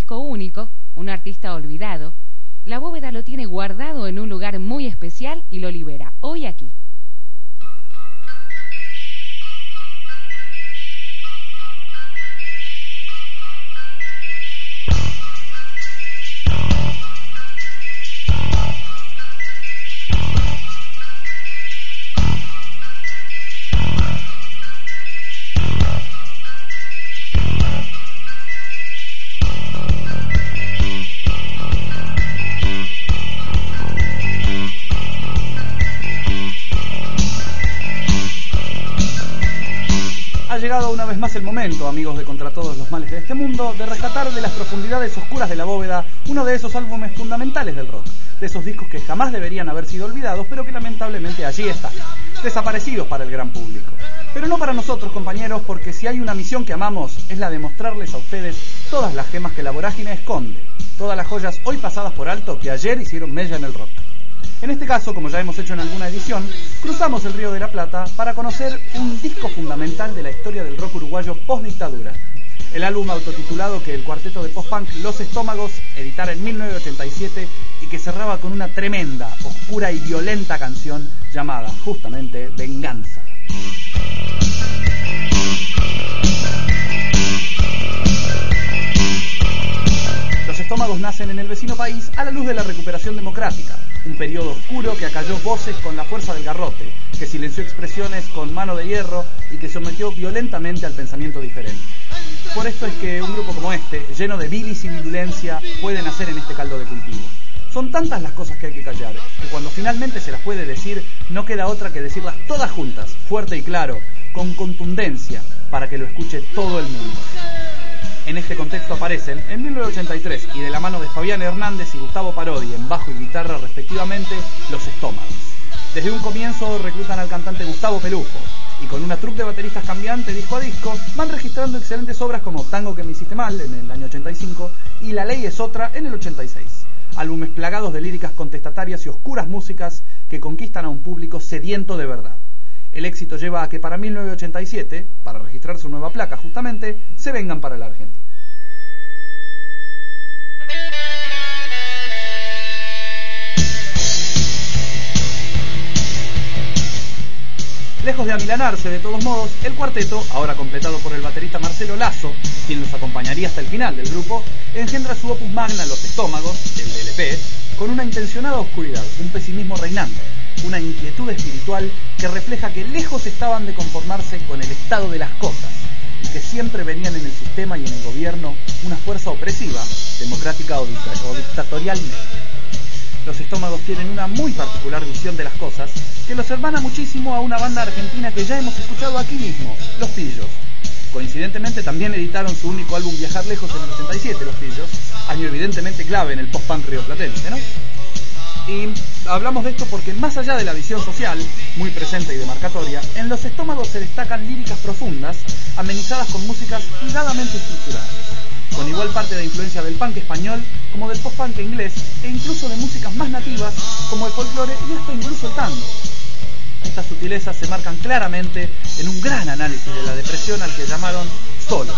disco único, un artista olvidado, La Bóveda lo tiene guardado en un lugar muy especial y lo libera hoy aquí. Ha llegado una vez más el momento, amigos de Contra Todos los Males de este Mundo, de rescatar de las profundidades oscuras de La Bóveda uno de esos álbumes fundamentales del rock, de esos discos que jamás deberían haber sido olvidados, pero que lamentablemente allí están, desaparecidos para el gran público. Pero no para nosotros, compañeros, porque si hay una misión que amamos, es la de mostrarles a ustedes todas las gemas que la vorágine esconde, todas las joyas hoy pasadas por alto que ayer hicieron mella en el rock. En este caso, como ya hemos hecho en alguna edición, cruzamos el Río de la Plata para conocer un disco fundamental de la historia del rock uruguayo post-dictadura. El álbum autotitulado que el cuarteto de post-punk Los Estómagos editara en mil novecientos ochenta y siete y que cerraba con una tremenda, oscura y violenta canción llamada, justamente, Venganza. Los Estómagos nacen en el vecino país a la luz de la recuperación democrática, un periodo oscuro que acalló voces con la fuerza del garrote, que silenció expresiones con mano de hierro y que sometió violentamente al pensamiento diferente. Por esto es que un grupo como este, lleno de bilis y virulencia, puede nacer en este caldo de cultivo. Son tantas las cosas que hay que callar, que cuando finalmente se las puede decir, no queda otra que decirlas todas juntas, fuerte y claro, con contundencia, para que lo escuche todo el mundo. En este contexto aparecen, en mil novecientos ochenta y tres, y de la mano de Fabián Hernández y Gustavo Parodi, en bajo y guitarra respectivamente, Los Estómagos. Desde un comienzo reclutan al cantante Gustavo Pelufo, y con una troupe de bateristas cambiante disco a disco, van registrando excelentes obras como Tango que me hiciste mal, en el año ochenta y cinco, y La ley es otra, en el ochenta y seis. Álbumes plagados de líricas contestatarias y oscuras músicas que conquistan a un público sediento de verdad. El éxito lleva a que para mil novecientos ochenta y siete, para registrar su nueva placa justamente, se vengan para la Argentina. Lejos de amilanarse, de todos modos, el cuarteto, ahora completado por el baterista Marcelo Lazo, quien los acompañaría hasta el final del grupo, engendra su opus magna Los Estómagos, el L P, con una intencionada oscuridad, un pesimismo reinante, una inquietud espiritual que refleja que lejos estaban de conformarse con el estado de las cosas y que siempre venían en el sistema y en el gobierno una fuerza opresiva, democrática o, dict- o dictatorialmente. Los Estómagos tienen una muy particular visión de las cosas que los hermana muchísimo a una banda argentina que ya hemos escuchado aquí mismo, Los Pillos. Coincidentemente también editaron su único álbum Viajar Lejos en el ochenta y siete, Los Pillos, año evidentemente clave en el post-punk rioplatense, ¿no? Y hablamos de esto porque más allá de la visión social, muy presente y demarcatoria, en Los Estómagos se destacan líricas profundas, amenizadas con músicas cuidadamente estructuradas, con igual parte de influencia del punk español como del post-punk inglés e incluso de músicas más nativas como el folclore y hasta incluso el tango. Estas sutilezas se marcan claramente en un gran análisis de la depresión al que llamaron Solo.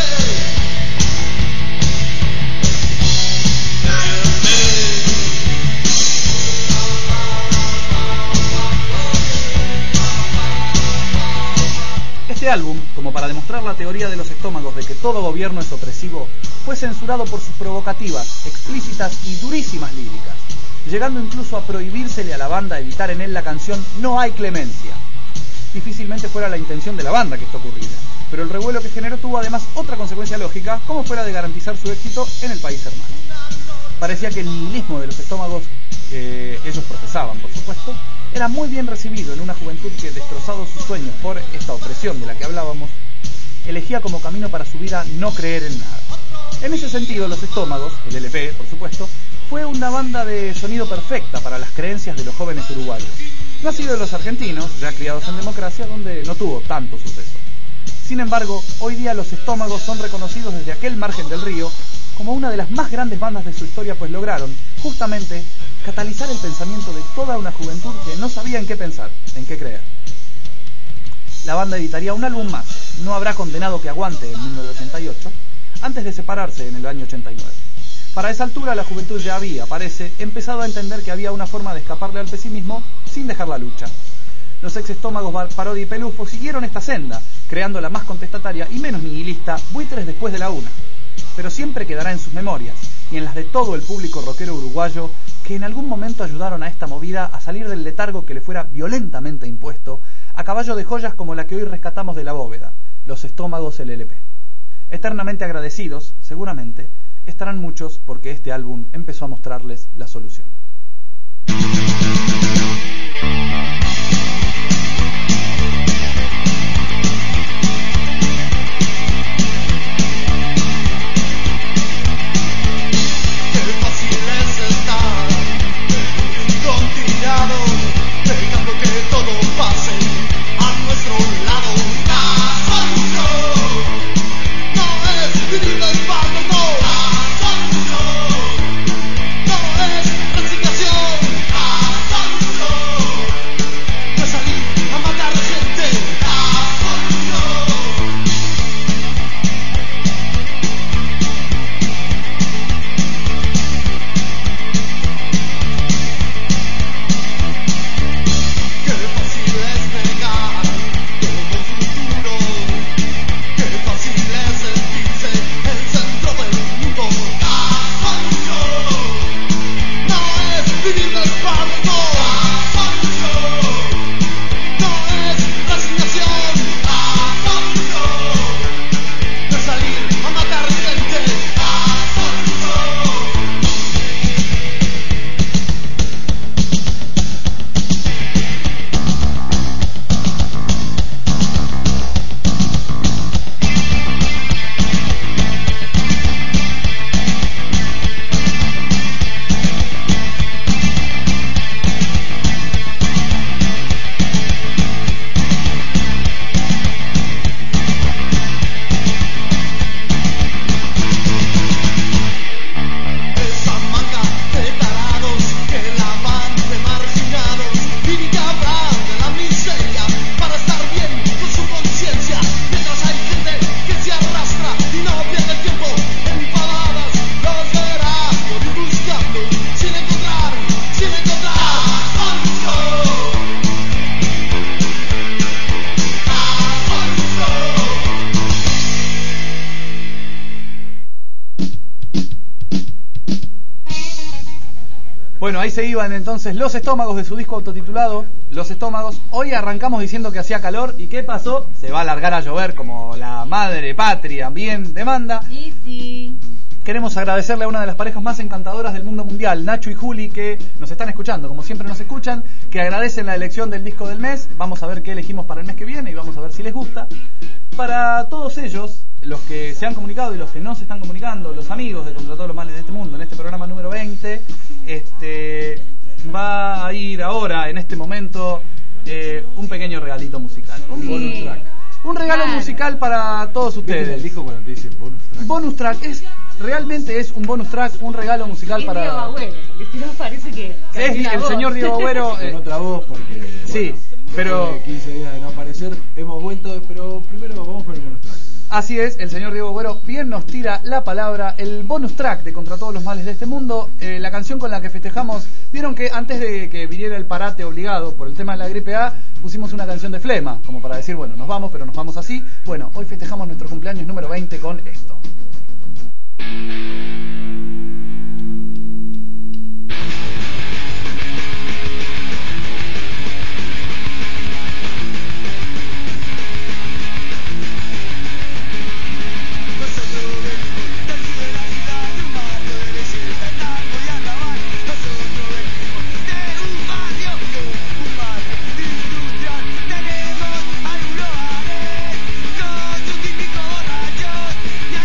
Este álbum, como para demostrar la teoría de Los Estómagos de que todo gobierno es opresivo, fue censurado por sus provocativas, explícitas y durísimas líricas, llegando incluso a prohibírsele a la banda editar en él la canción No hay clemencia. Difícilmente fuera la intención de la banda que esto ocurriera, pero el revuelo que generó tuvo además otra consecuencia lógica, como fuera de garantizar su éxito en el país hermano. Parecía que el nihilismo de Los Estómagos, que ellos profesaban por supuesto, era muy bien recibido en una juventud que, destrozados sus sueños por esta opresión de la que hablábamos, elegía como camino para su vida no creer en nada. En ese sentido, Los Estómagos, el L P por supuesto, fue una banda de sonido perfecta para las creencias de los jóvenes uruguayos, nacido de los argentinos, ya criados en democracia, donde no tuvo tanto suceso. Sin embargo, hoy día Los Estómagos son reconocidos desde aquel margen del río como una de las más grandes bandas de su historia, pues lograron, justamente, catalizar el pensamiento de toda una juventud que no sabía en qué pensar, en qué creer. La banda editaría un álbum más, No habrá condenado que aguante, en mil novecientos ochenta y ocho, antes de separarse en el año ochenta y nueve. Para esa altura la juventud ya había, parece, empezado a entender que había una forma de escaparle al pesimismo sin dejar la lucha. Los ex estómagos Parodi y Pelufo siguieron esta senda, creando la más contestataria y menos nihilista Buitres después de la una. Pero siempre quedará en sus memorias y en las de todo el público rockero uruguayo que en algún momento ayudaron a esta movida a salir del letargo que le fuera violentamente impuesto, a caballo de joyas como la que hoy rescatamos de la bóveda, Los Estómagos L L P. Eternamente agradecidos, seguramente, estarán muchos porque este álbum empezó a mostrarles la solución. Dejando que todo pase a nuestro lado. La solución no es vivir de espalda, no. La solución no es resignación. La solución no es salir a matar gente. La solución. Bueno, ahí se iban entonces Los Estómagos de su disco autotitulado Los Estómagos. Hoy arrancamos diciendo que hacía calor. ¿Y qué pasó? Se va a largar a llover como la madre patria bien demanda. Y sí. Queremos agradecerle a una de las parejas más encantadoras del mundo mundial, Nacho y Juli, que nos están escuchando, como siempre nos escuchan, que agradecen la elección del disco del mes. Vamos a ver qué elegimos para el mes que viene y vamos a ver si les gusta. Para todos ellos, los que se han comunicado y los que no se están comunicando, los amigos de Contra Todos los Males de este Mundo, en este programa número veinte, este, va a ir ahora, en este momento, eh, un pequeño regalito musical. Un Sí. bonus track. Un regalo Claro. musical para todos ¿Viste ustedes. el disco cuando te dice bonus track? Bonus track, es realmente es un bonus track, un regalo musical Es para... Diego Agüero, porque si no parece que Es cambió la el voz. señor Diego Agüero. Con eh, otra voz porque... Sí, bueno, pero- después de quince días de no aparecer, hemos vuelto, pero primero vamos con el bonus track. Así es, el señor Diego Agüero bien nos tira la palabra, el bonus track de Contra Todos los Males de este Mundo, eh, la canción con la que festejamos. Vieron que antes de que viniera el parate obligado por el tema de la gripe A, pusimos una canción de Flema, como para decir, bueno, nos vamos, pero nos vamos así. Bueno, hoy festejamos nuestro cumpleaños número veinte con esto. Tenemos algunos bares con su típico borracho y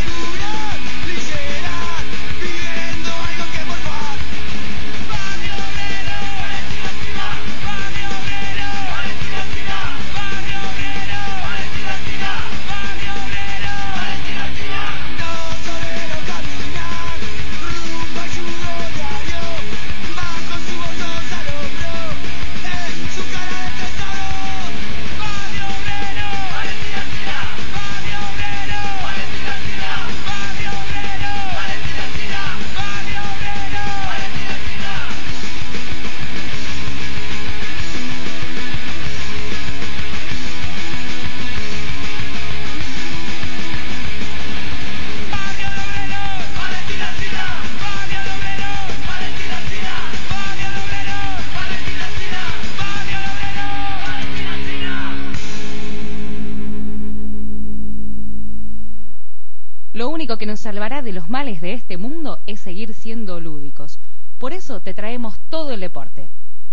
Lo único que nos salvará de los males de este mundo es seguir siendo lúdicos. Por eso te traemos todo el deporte.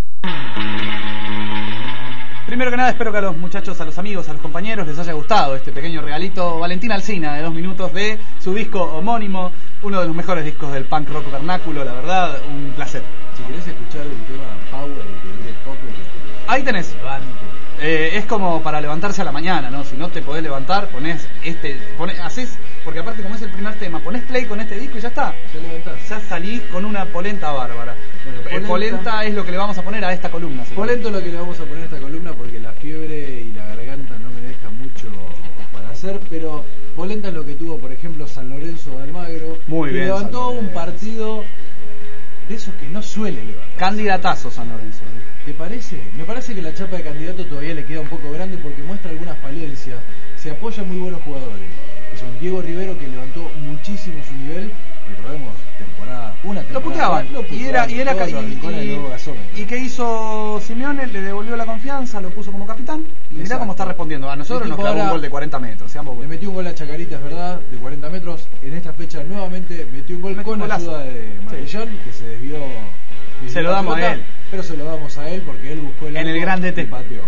Primero que nada, espero que a los muchachos, a los amigos, a los compañeros les haya gustado este pequeño regalito. Valentina Alsina, de dos minutos, de su disco homónimo, uno de los mejores discos del punk rock vernáculo, la verdad, un placer. Si querés escuchar un tema power y que dure poco y que te Ahí tenés. levante. Eh, es como para levantarse a la mañana, ¿no? Si no te podés levantar, ponés este, ponés, haces, porque aparte como es el primer tema, ponés play con este disco y ya está. Ya levantás. Ya salís con una polenta bárbara. Bueno, Eh, polenta- polenta es lo que le vamos a poner a esta columna. ¿sí? Polento es lo que le vamos a poner a esta columna porque la fiebre y la garganta no me deja mucho para hacer, pero polenta es lo que tuvo, por ejemplo, San Lorenzo de Almagro, Muy que bien, levantó San un Lorenzo. partido de esos que no suele levantar. Candidatazo San Lorenzo. ¿eh? ¿Te parece? Me parece que la chapa de candidato todavía le queda un poco grande porque muestra algunas falencias, se apoya muy buenos jugadores, que son Diego Rivero, que levantó muchísimo su nivel, recordemos, temporada, una Lo temporada, puteaban. lo Y era, y era todos ca- los y, rincones del y- nuevo gasómetro. y que hizo Simeone, le devolvió la confianza, lo puso como capitán. Y mirá Exacto. cómo está respondiendo. A nosotros El nos tipo clavó un ahora gol de cuarenta metros. Seamos Le buenos. metió un gol a Chacarita, es verdad, de cuarenta metros. En esta fecha nuevamente metió un gol Metió un con golazo. ayuda de Martillón, que se desvió. desvió Se lo la damos a pelota, él. Pero se lo damos a él porque él buscó el En el arco gran D T. y pateó.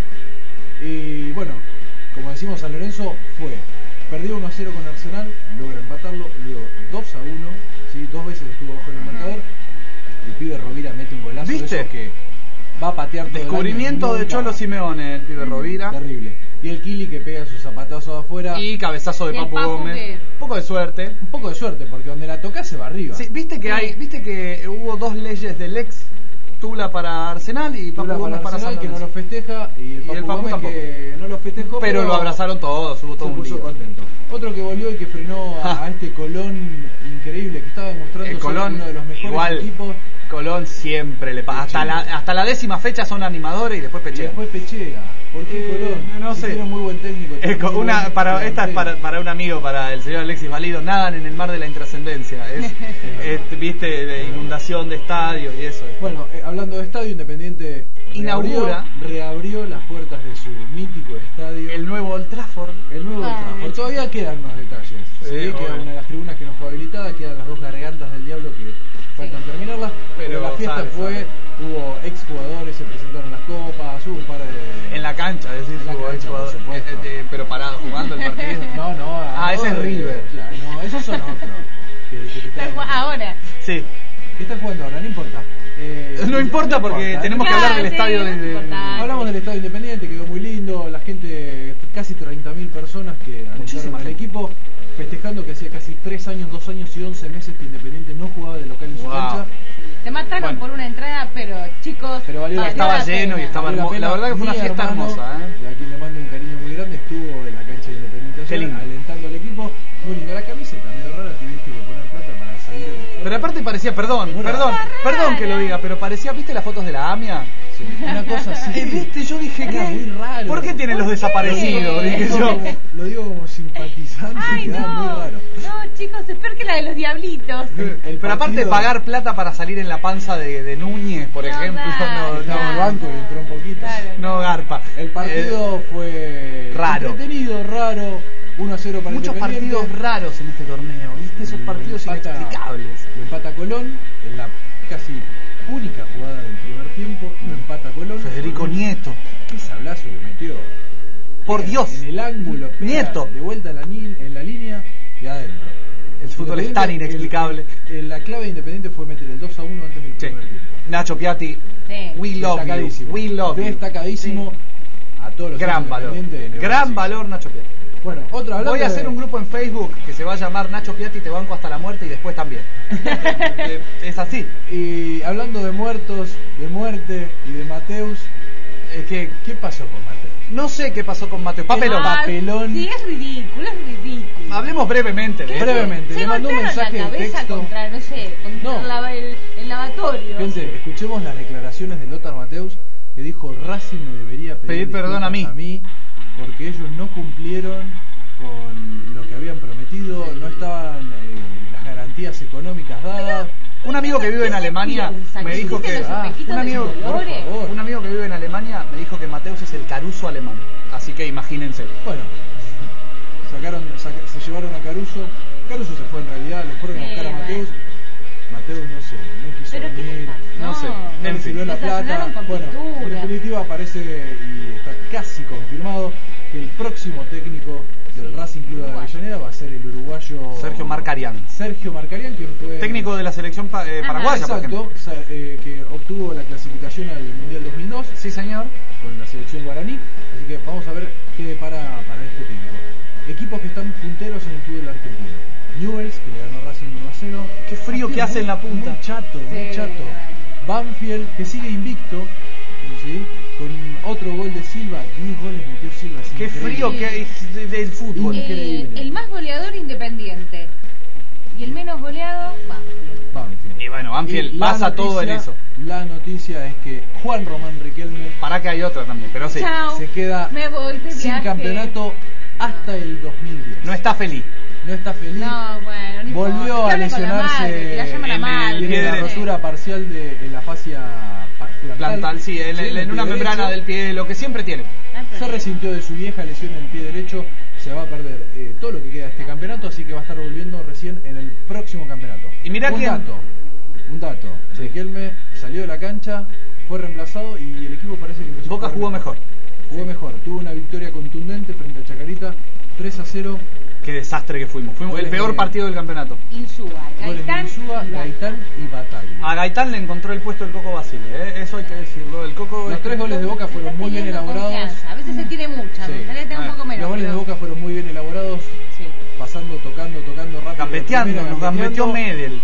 Y bueno, como decimos, San Lorenzo fue. Perdió uno a cero con Arsenal, logra empatarlo, luego dos a uno, ¿sí? Dos veces estuvo bajo en el marcador. El pibe Rovira mete un golazo de ¿Viste? esos que va a patear todo el año, Descubrimiento de nunca Cholo más. Simeone, el pibe Rovira. Terrible. Y el Kili que pega sus zapatazos afuera. Y cabezazo de Y el Papu Papu Gómez. que- Un poco de suerte. Un poco de suerte, porque donde la toca se va arriba. Sí, viste que hay, viste que hubo dos leyes del ex Tula para Arsenal y Papu Tula Gómez para Arsenal, San que no Lorenzo. lo festeja y el Y Papu, el Papu Gómez tampoco. que no lo festejó, Pero lo abrazaron todos, hubo todo se un puso lío. contento. Otro que volvió y que frenó a, Ja. a este Colón increíble que estaba demostrando El ser Colón, uno de los mejores igual, equipos. Colón siempre le pasa. Hasta la, hasta la décima fecha son animadores y después Y pechean. después pechea. ¿Por qué Eh, Colón? no Si sé. tiene muy buen técnico. Eh, tiene con muy una, buen para, esta es para, plantel. para un amigo, para el señor Alexis Valido, nadan en el mar de la intrascendencia. Es, es, viste, de inundación de estadio y eso. Bueno, eh, hablando de estadio, Independiente Inaugura. reabrió, reabrió las puertas de su mítico estadio. El nuevo Old Trafford. El nuevo Old Ay. Trafford. Todavía quedan unos detalles. Sí, Sí, queda obvio. una de las tribunas que no fue habilitada, quedan las dos gargantas del diablo que faltan terminarlas. Pero, Pero la fiesta sale, fue, sale. hubo ex jugadores, se presentaron las copas, hubo un par de... En la cancha, decís, En la jugó cancha, exjugador. por supuesto. Eh, eh, pero parado, jugando el partido. No, no. Ah, ese es no, River. Claro, no, esos son otros. Que, que, que Pero están, ahora. Sí. que están jugando ahora, no importa. Eh, No importa porque importa, tenemos que Claro, hablar del sí, estadio de, no de- importa. Hablamos del estadio Independiente, quedó muy lindo, la gente, casi treinta mil personas que alentaron Muchísima al gente. equipo, festejando que hacía casi tres años, dos años y once meses que Independiente no jugaba de local en su Wow. cancha. Te mataron Bueno. por una entrada, pero chicos. Pero valió la valió Estaba la lleno pena. y estaba Valió hermo- pena. la verdad que fue una Mi fiesta hermano, hermosa, ¿eh? de a quien le mando un cariño muy grande, estuvo en la cancha de Independiente Qué ayer, lindo. alentando al equipo. Muy linda la camiseta, medio rara, tuviste que poner plata para salir del... Pero aparte parecía, perdón, Muy perdón, rara. perdón que lo diga, pero parecía, ¿viste las fotos de la AMIA? Sí, una cosa así. Eh, ¿Viste? Yo dije, Era ¿qué? muy raro. ¿Por qué tienen los ¿Por qué? desaparecidos? Dije Lo digo yo. como- Lo digo como simpatizante, Ay, quedaba no. muy raro. No, chicos, es peor que la de los diablitos. El Pero aparte de partido- pagar plata para salir en la panza de, de Núñez, por No, ejemplo, claro, no, Estaba en el no, banco y entró un poquito. Claro. no garpa. El partido Eh, fue raro. entretenido, raro, uno a cero para muchos Independiente. partidos raros en este torneo, ¿viste? Esos Lo partidos empata- inexplicables. Lo empata Colón en la casi única jugada del primer tiempo. Lo empata Colón. Federico con un- Nieto. Qué sablazo que metió. Por Pega Dios. En el ángulo. pega Nieto. De vuelta en la, ni- en la línea y adentro. El fútbol es tan Independiente, inexplicable. el- el- la clave de Independiente fue meter el dos a uno antes del Sí. primer tiempo. Nacho Piatti, Sí. we love you. Destacadísimo. We love you. Destacadísimo a todos los Gran valor. Independientes en el Gran Brasil. valor, Nacho Piatti. Bueno, otro hablando Voy a hacer de- un grupo en Facebook que se va a llamar Nacho Piatti te banco hasta la muerte y después también. Eh, es así. Y hablando de muertos, de muerte y de Mateus, Es que ¿qué pasó con Mateus? no sé qué pasó con Mateo. Papelón. Ah, papelón. Sí, es ridículo, es ridículo. Hablemos brevemente de ¿Qué? esto. Brevemente, Se le mandó un golpearon mensaje la de cabeza texto. contra, no sé, contra No. el lava- el, el lavatorio. Gente, escuchemos las declaraciones de Lothar Mateus que dijo: Racing me debería pedir, Pedir perdón a mí. disculpas a mí porque ellos no cumplieron con lo que habían prometido, no estaban eh, las garantías económicas dadas. Un amigo que vive en ¿Qué Alemania piensan? me dijo ¿Viste que los ah, espejitos un de amigo, colores? por favor. un amigo que vive en Alemania me dijo que Mateus es el Caruso alemán. Así que imagínense. Bueno, sacaron, saca- se llevaron a Caruso. Caruso no En le fin. sirvió la Se plata. estacionaron con Bueno, en pintura. definitiva parece y está casi confirmado que el próximo técnico del Racing Club de Avellaneda va a ser el uruguayo Sergio Marcarián. Sergio Marcarián, quien fue Técnico de la selección pa- eh, Ajá. paraguaya, por exacto, ejemplo. o sea, eh, que obtuvo la clasificación al Mundial dos mil dos Sí, señor. con la selección guaraní, así que vamos a ver qué depara para este técnico. Equipos que están punteros en el fútbol argentino. Newell's, que le ganó a Racing uno a cero. Qué frío Partido que hace muy- en la punta. Muy chato, muy Sí, chato. bueno. Banfield, que sigue invicto, ¿sí? Con otro gol de Silva, diez goles metió Silva. es Qué increíble. frío que hay de- del fútbol. Y- El, Increíble. el más goleador Independiente. Y el menos goleado, Banfield. Banfield. Y bueno, Banfield Y la basa todo en eso. La noticia es que Juan Román Riquelme Para que hay otra también, pero sí. Chao. se queda Me voy de sin viaje. campeonato hasta el dos mil diez. No está feliz. No está feliz. No, bueno, no Volvió importa. a Que hable con la lesionarse madre, que la llama la en el madre. pie Tiene la derecho. rotura parcial de, de la fascia pa- plantal. Plantal, sí, en, Sí, en el una pie membrana derecho. del pie, lo que siempre tiene. Se resintió de su vieja lesión en el pie derecho. Se va a perder eh, todo lo que queda de este campeonato, así que va a estar volviendo recién en el próximo campeonato. Y mirá un quién- dato, un dato. Sí. Riquelme salió de la cancha, fue reemplazado y el equipo parece que empezó Boca a jugar jugó mejor. Jugó Sí. mejor, tuvo una victoria contundente frente a Chacarita, tres a cero. Qué desastre que fuimos. Fuimos el Goles peor de- partido del campeonato. Insúa, Goles de Gaitán, Insúa, y Gaitán y Bataglia. A Gaitán le encontró el puesto el Coco Basile, ¿eh? Eso hay que decirlo. El Coco. Los tres goles de Boca fueron muy bien Teniendo elaborados. confianza. A veces se tiene mucha, Sí. me gustaría tener un Ah, poco menos. Los goles de pero- Boca fueron muy bien elaborados, Sí. pasando, tocando, tocando rápido. Gambeteando, Primero nos gambeteó gambeteando, Medel.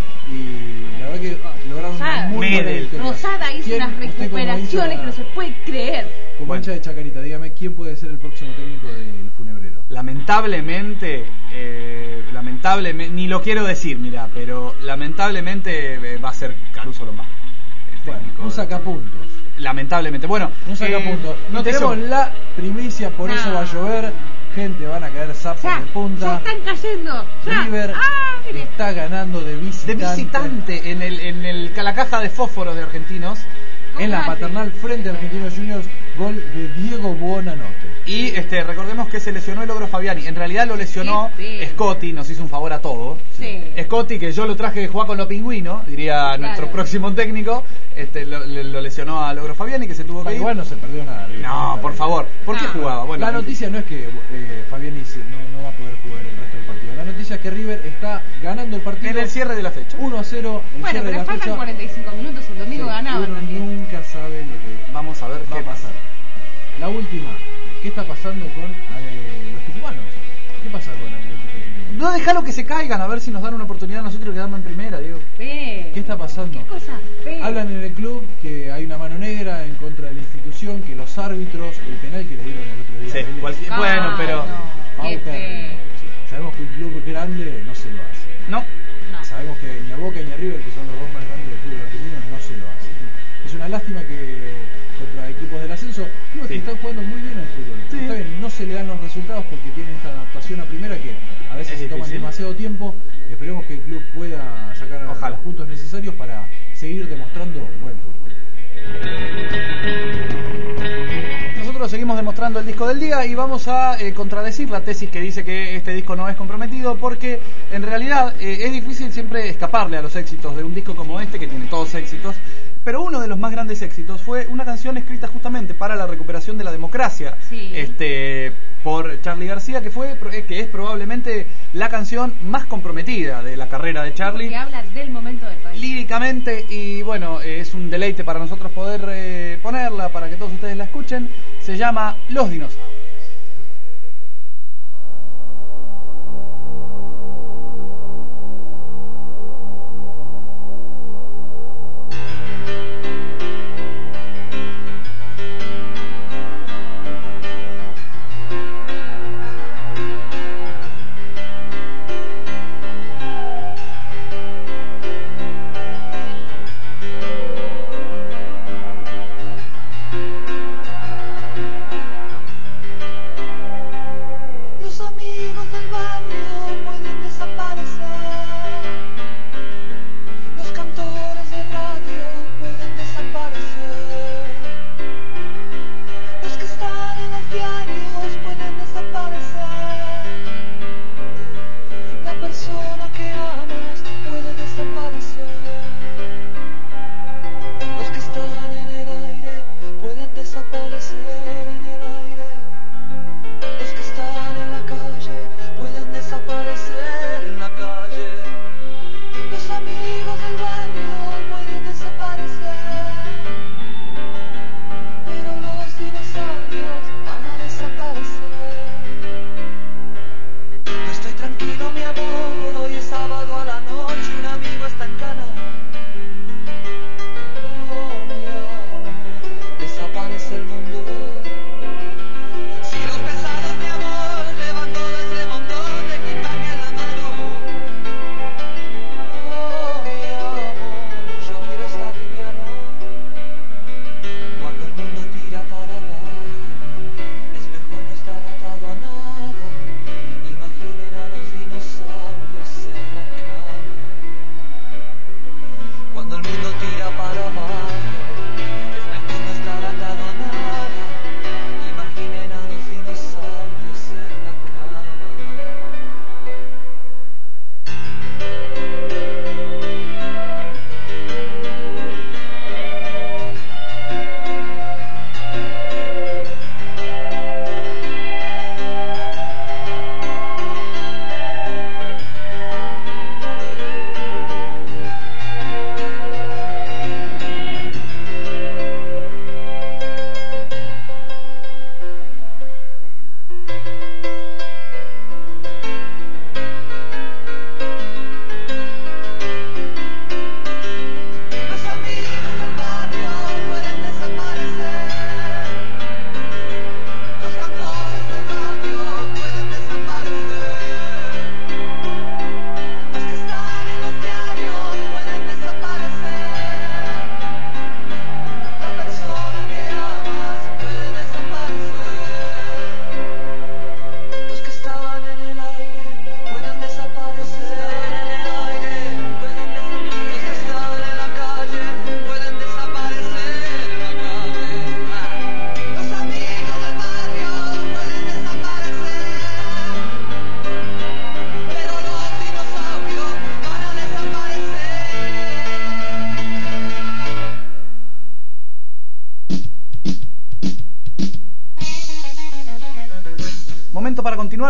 Y la verdad que lograron una Rosada. muy buena Medel. victoria. Rosada hizo ¿Quién, unas usted como recuperaciones hincha- que no se puede creer. Como Bueno. hincha de Chacarita, dígame quién puede ser el próximo técnico del Funebrero. Lamentablemente, eh, lamentablemente, ni lo quiero decir, mira, pero lamentablemente eh, va a ser Caruso Lombard. el Bueno, técnico un de- sacapuntos. Lamentablemente. Bueno, Un sacapuntos. eh, No notición. tenemos la primicia, por eso No. va a llover. Gente, van a caer sapos Ya, de ya punta. están cayendo. Ya. River Ah, mire. está ganando de De visitante. visitante en el en el la caja de fósforos de Argentinos. En la Fíjate. paternal frente a Argentinos Juniors, gol de Diego Buonanotte. Y este recordemos que se lesionó el Ogro Fabiani. En realidad lo lesionó Qué pena. Scotty, nos hizo un favor a todos. Sí. Scotty, que yo lo traje de jugar con los pingüinos, diría Claro. nuestro próximo técnico, este lo, le- lo lesionó al Ogro Fabiani, que se tuvo que ir. Igual no se perdió nada. River. No, por favor. ¿Por qué No. jugaba? Bueno, la noticia no es que eh, Fabiani se- no, no va a poder jugar el resto del partido. La noticia es que River está ganando el partido en el cierre de la fecha. uno a cero. El Bueno, cierre de pero la faltan fecha. cuarenta y cinco minutos, el domingo Sí, ganaban uno también. nunca sabe lo que Vamos a ver va qué a pasar. La última, ¿qué está pasando con eh, los tucumanos? ¿Qué pasa con Atlético Tucumán? No, dejalo que se caigan, a ver si nos dan una oportunidad a nosotros de quedarnos en primera, Diego. Fe. ¿Qué está pasando? ¿Qué cosa fea? Hablan en el club que hay una mano negra en contra de la institución, que los árbitros, el penal que le dieron el otro día. Sí, a Vélez, cualquier- Ah, bueno, pero- no, qué pauta. feo, chico. Sabemos que un club grande no se lo hace. No. No. Sabemos que ni a Boca ni a River, que son los dos más grandes del fútbol argentino, no se lo hacen. Es una lástima que contra equipos del ascenso, clubes Sí. que están jugando muy bien al fútbol. Sí. Está bien, no se le dan los resultados porque tienen esta adaptación a primera que a veces Es se toman difícil. demasiado tiempo. Esperemos que el club pueda sacar Ojalá. los puntos necesarios para seguir demostrando buen fútbol. Nosotros seguimos demostrando el disco del día y vamos a eh, contradecir la tesis que dice que este disco no es comprometido, porque en realidad eh, es difícil siempre escaparle a los éxitos de un disco como este, que tiene todos éxitos, pero uno de los más grandes éxitos fue una canción escrita justamente para la recuperación de la democracia, Sí. este, por Charly García, que fue eh, que es probablemente la canción más comprometida de la carrera de Charly. Que habla del momento del país. Líricamente, y bueno, eh, es un deleite para nosotros poder eh, ponerla, para que todos ustedes la escuchen. Se llama Los Dinosaurios.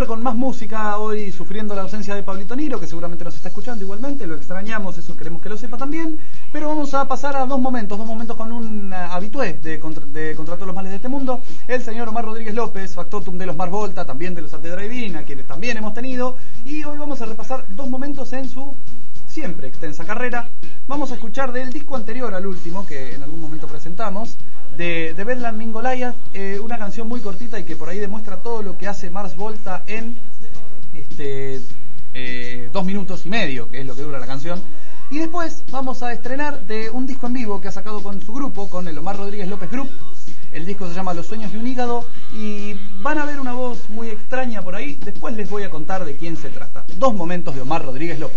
continuar con más música, hoy sufriendo la ausencia de Pablito Niro, que seguramente nos está escuchando igualmente, lo extrañamos, eso queremos que lo sepa también, pero vamos a pasar a dos momentos, dos momentos con un uh, habitué de, contra, de Contra todos los males de este mundo, el señor Omar Rodríguez López, factotum de los Mars Volta, también de los Arte Drive-In, a quienes también hemos tenido, y hoy vamos a repasar dos momentos en su siempre extensa carrera. Vamos a escuchar del disco anterior al último, que en algún momento presentamos, de, de Bedlam in Goliath, eh, una canción muy cortita y que por ahí demuestra todo lo que hace Mars Volta en este, eh, dos minutos y medio, que es lo que dura la canción. Y después vamos a estrenar de un disco en vivo que ha sacado con su grupo, con el Omar Rodríguez López Group. El disco se llama Los sueños de un hígado y van a ver una voz muy extraña por ahí. Después les voy a contar de quién se trata. Dos momentos de Omar Rodríguez López.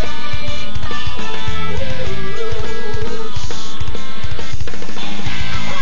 Thank you.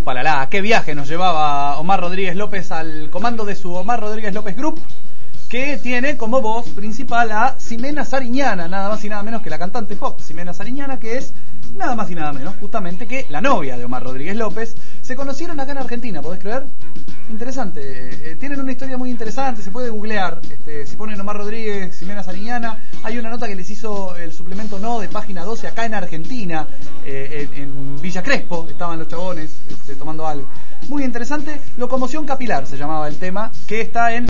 Upalala, qué viaje nos llevaba Omar Rodríguez López al comando de su Omar Rodríguez López Group, que tiene como voz principal a Ximena Sariñana, nada más y nada menos que la cantante pop Ximena Sariñana, que es nada más y nada menos justamente que la novia de Omar Rodríguez López. Se conocieron acá en Argentina, ¿podés creer? Interesante, eh, tienen una historia muy interesante, se puede googlear, este, si ponen Omar Rodríguez, Ximena Sariñana, hay una nota que les hizo el suplemento No de página doce acá en Argentina, eh, en, en Villa Crespo, estaban los chabones este, tomando algo. Muy interesante, Locomoción Capilar se llamaba el tema, que está en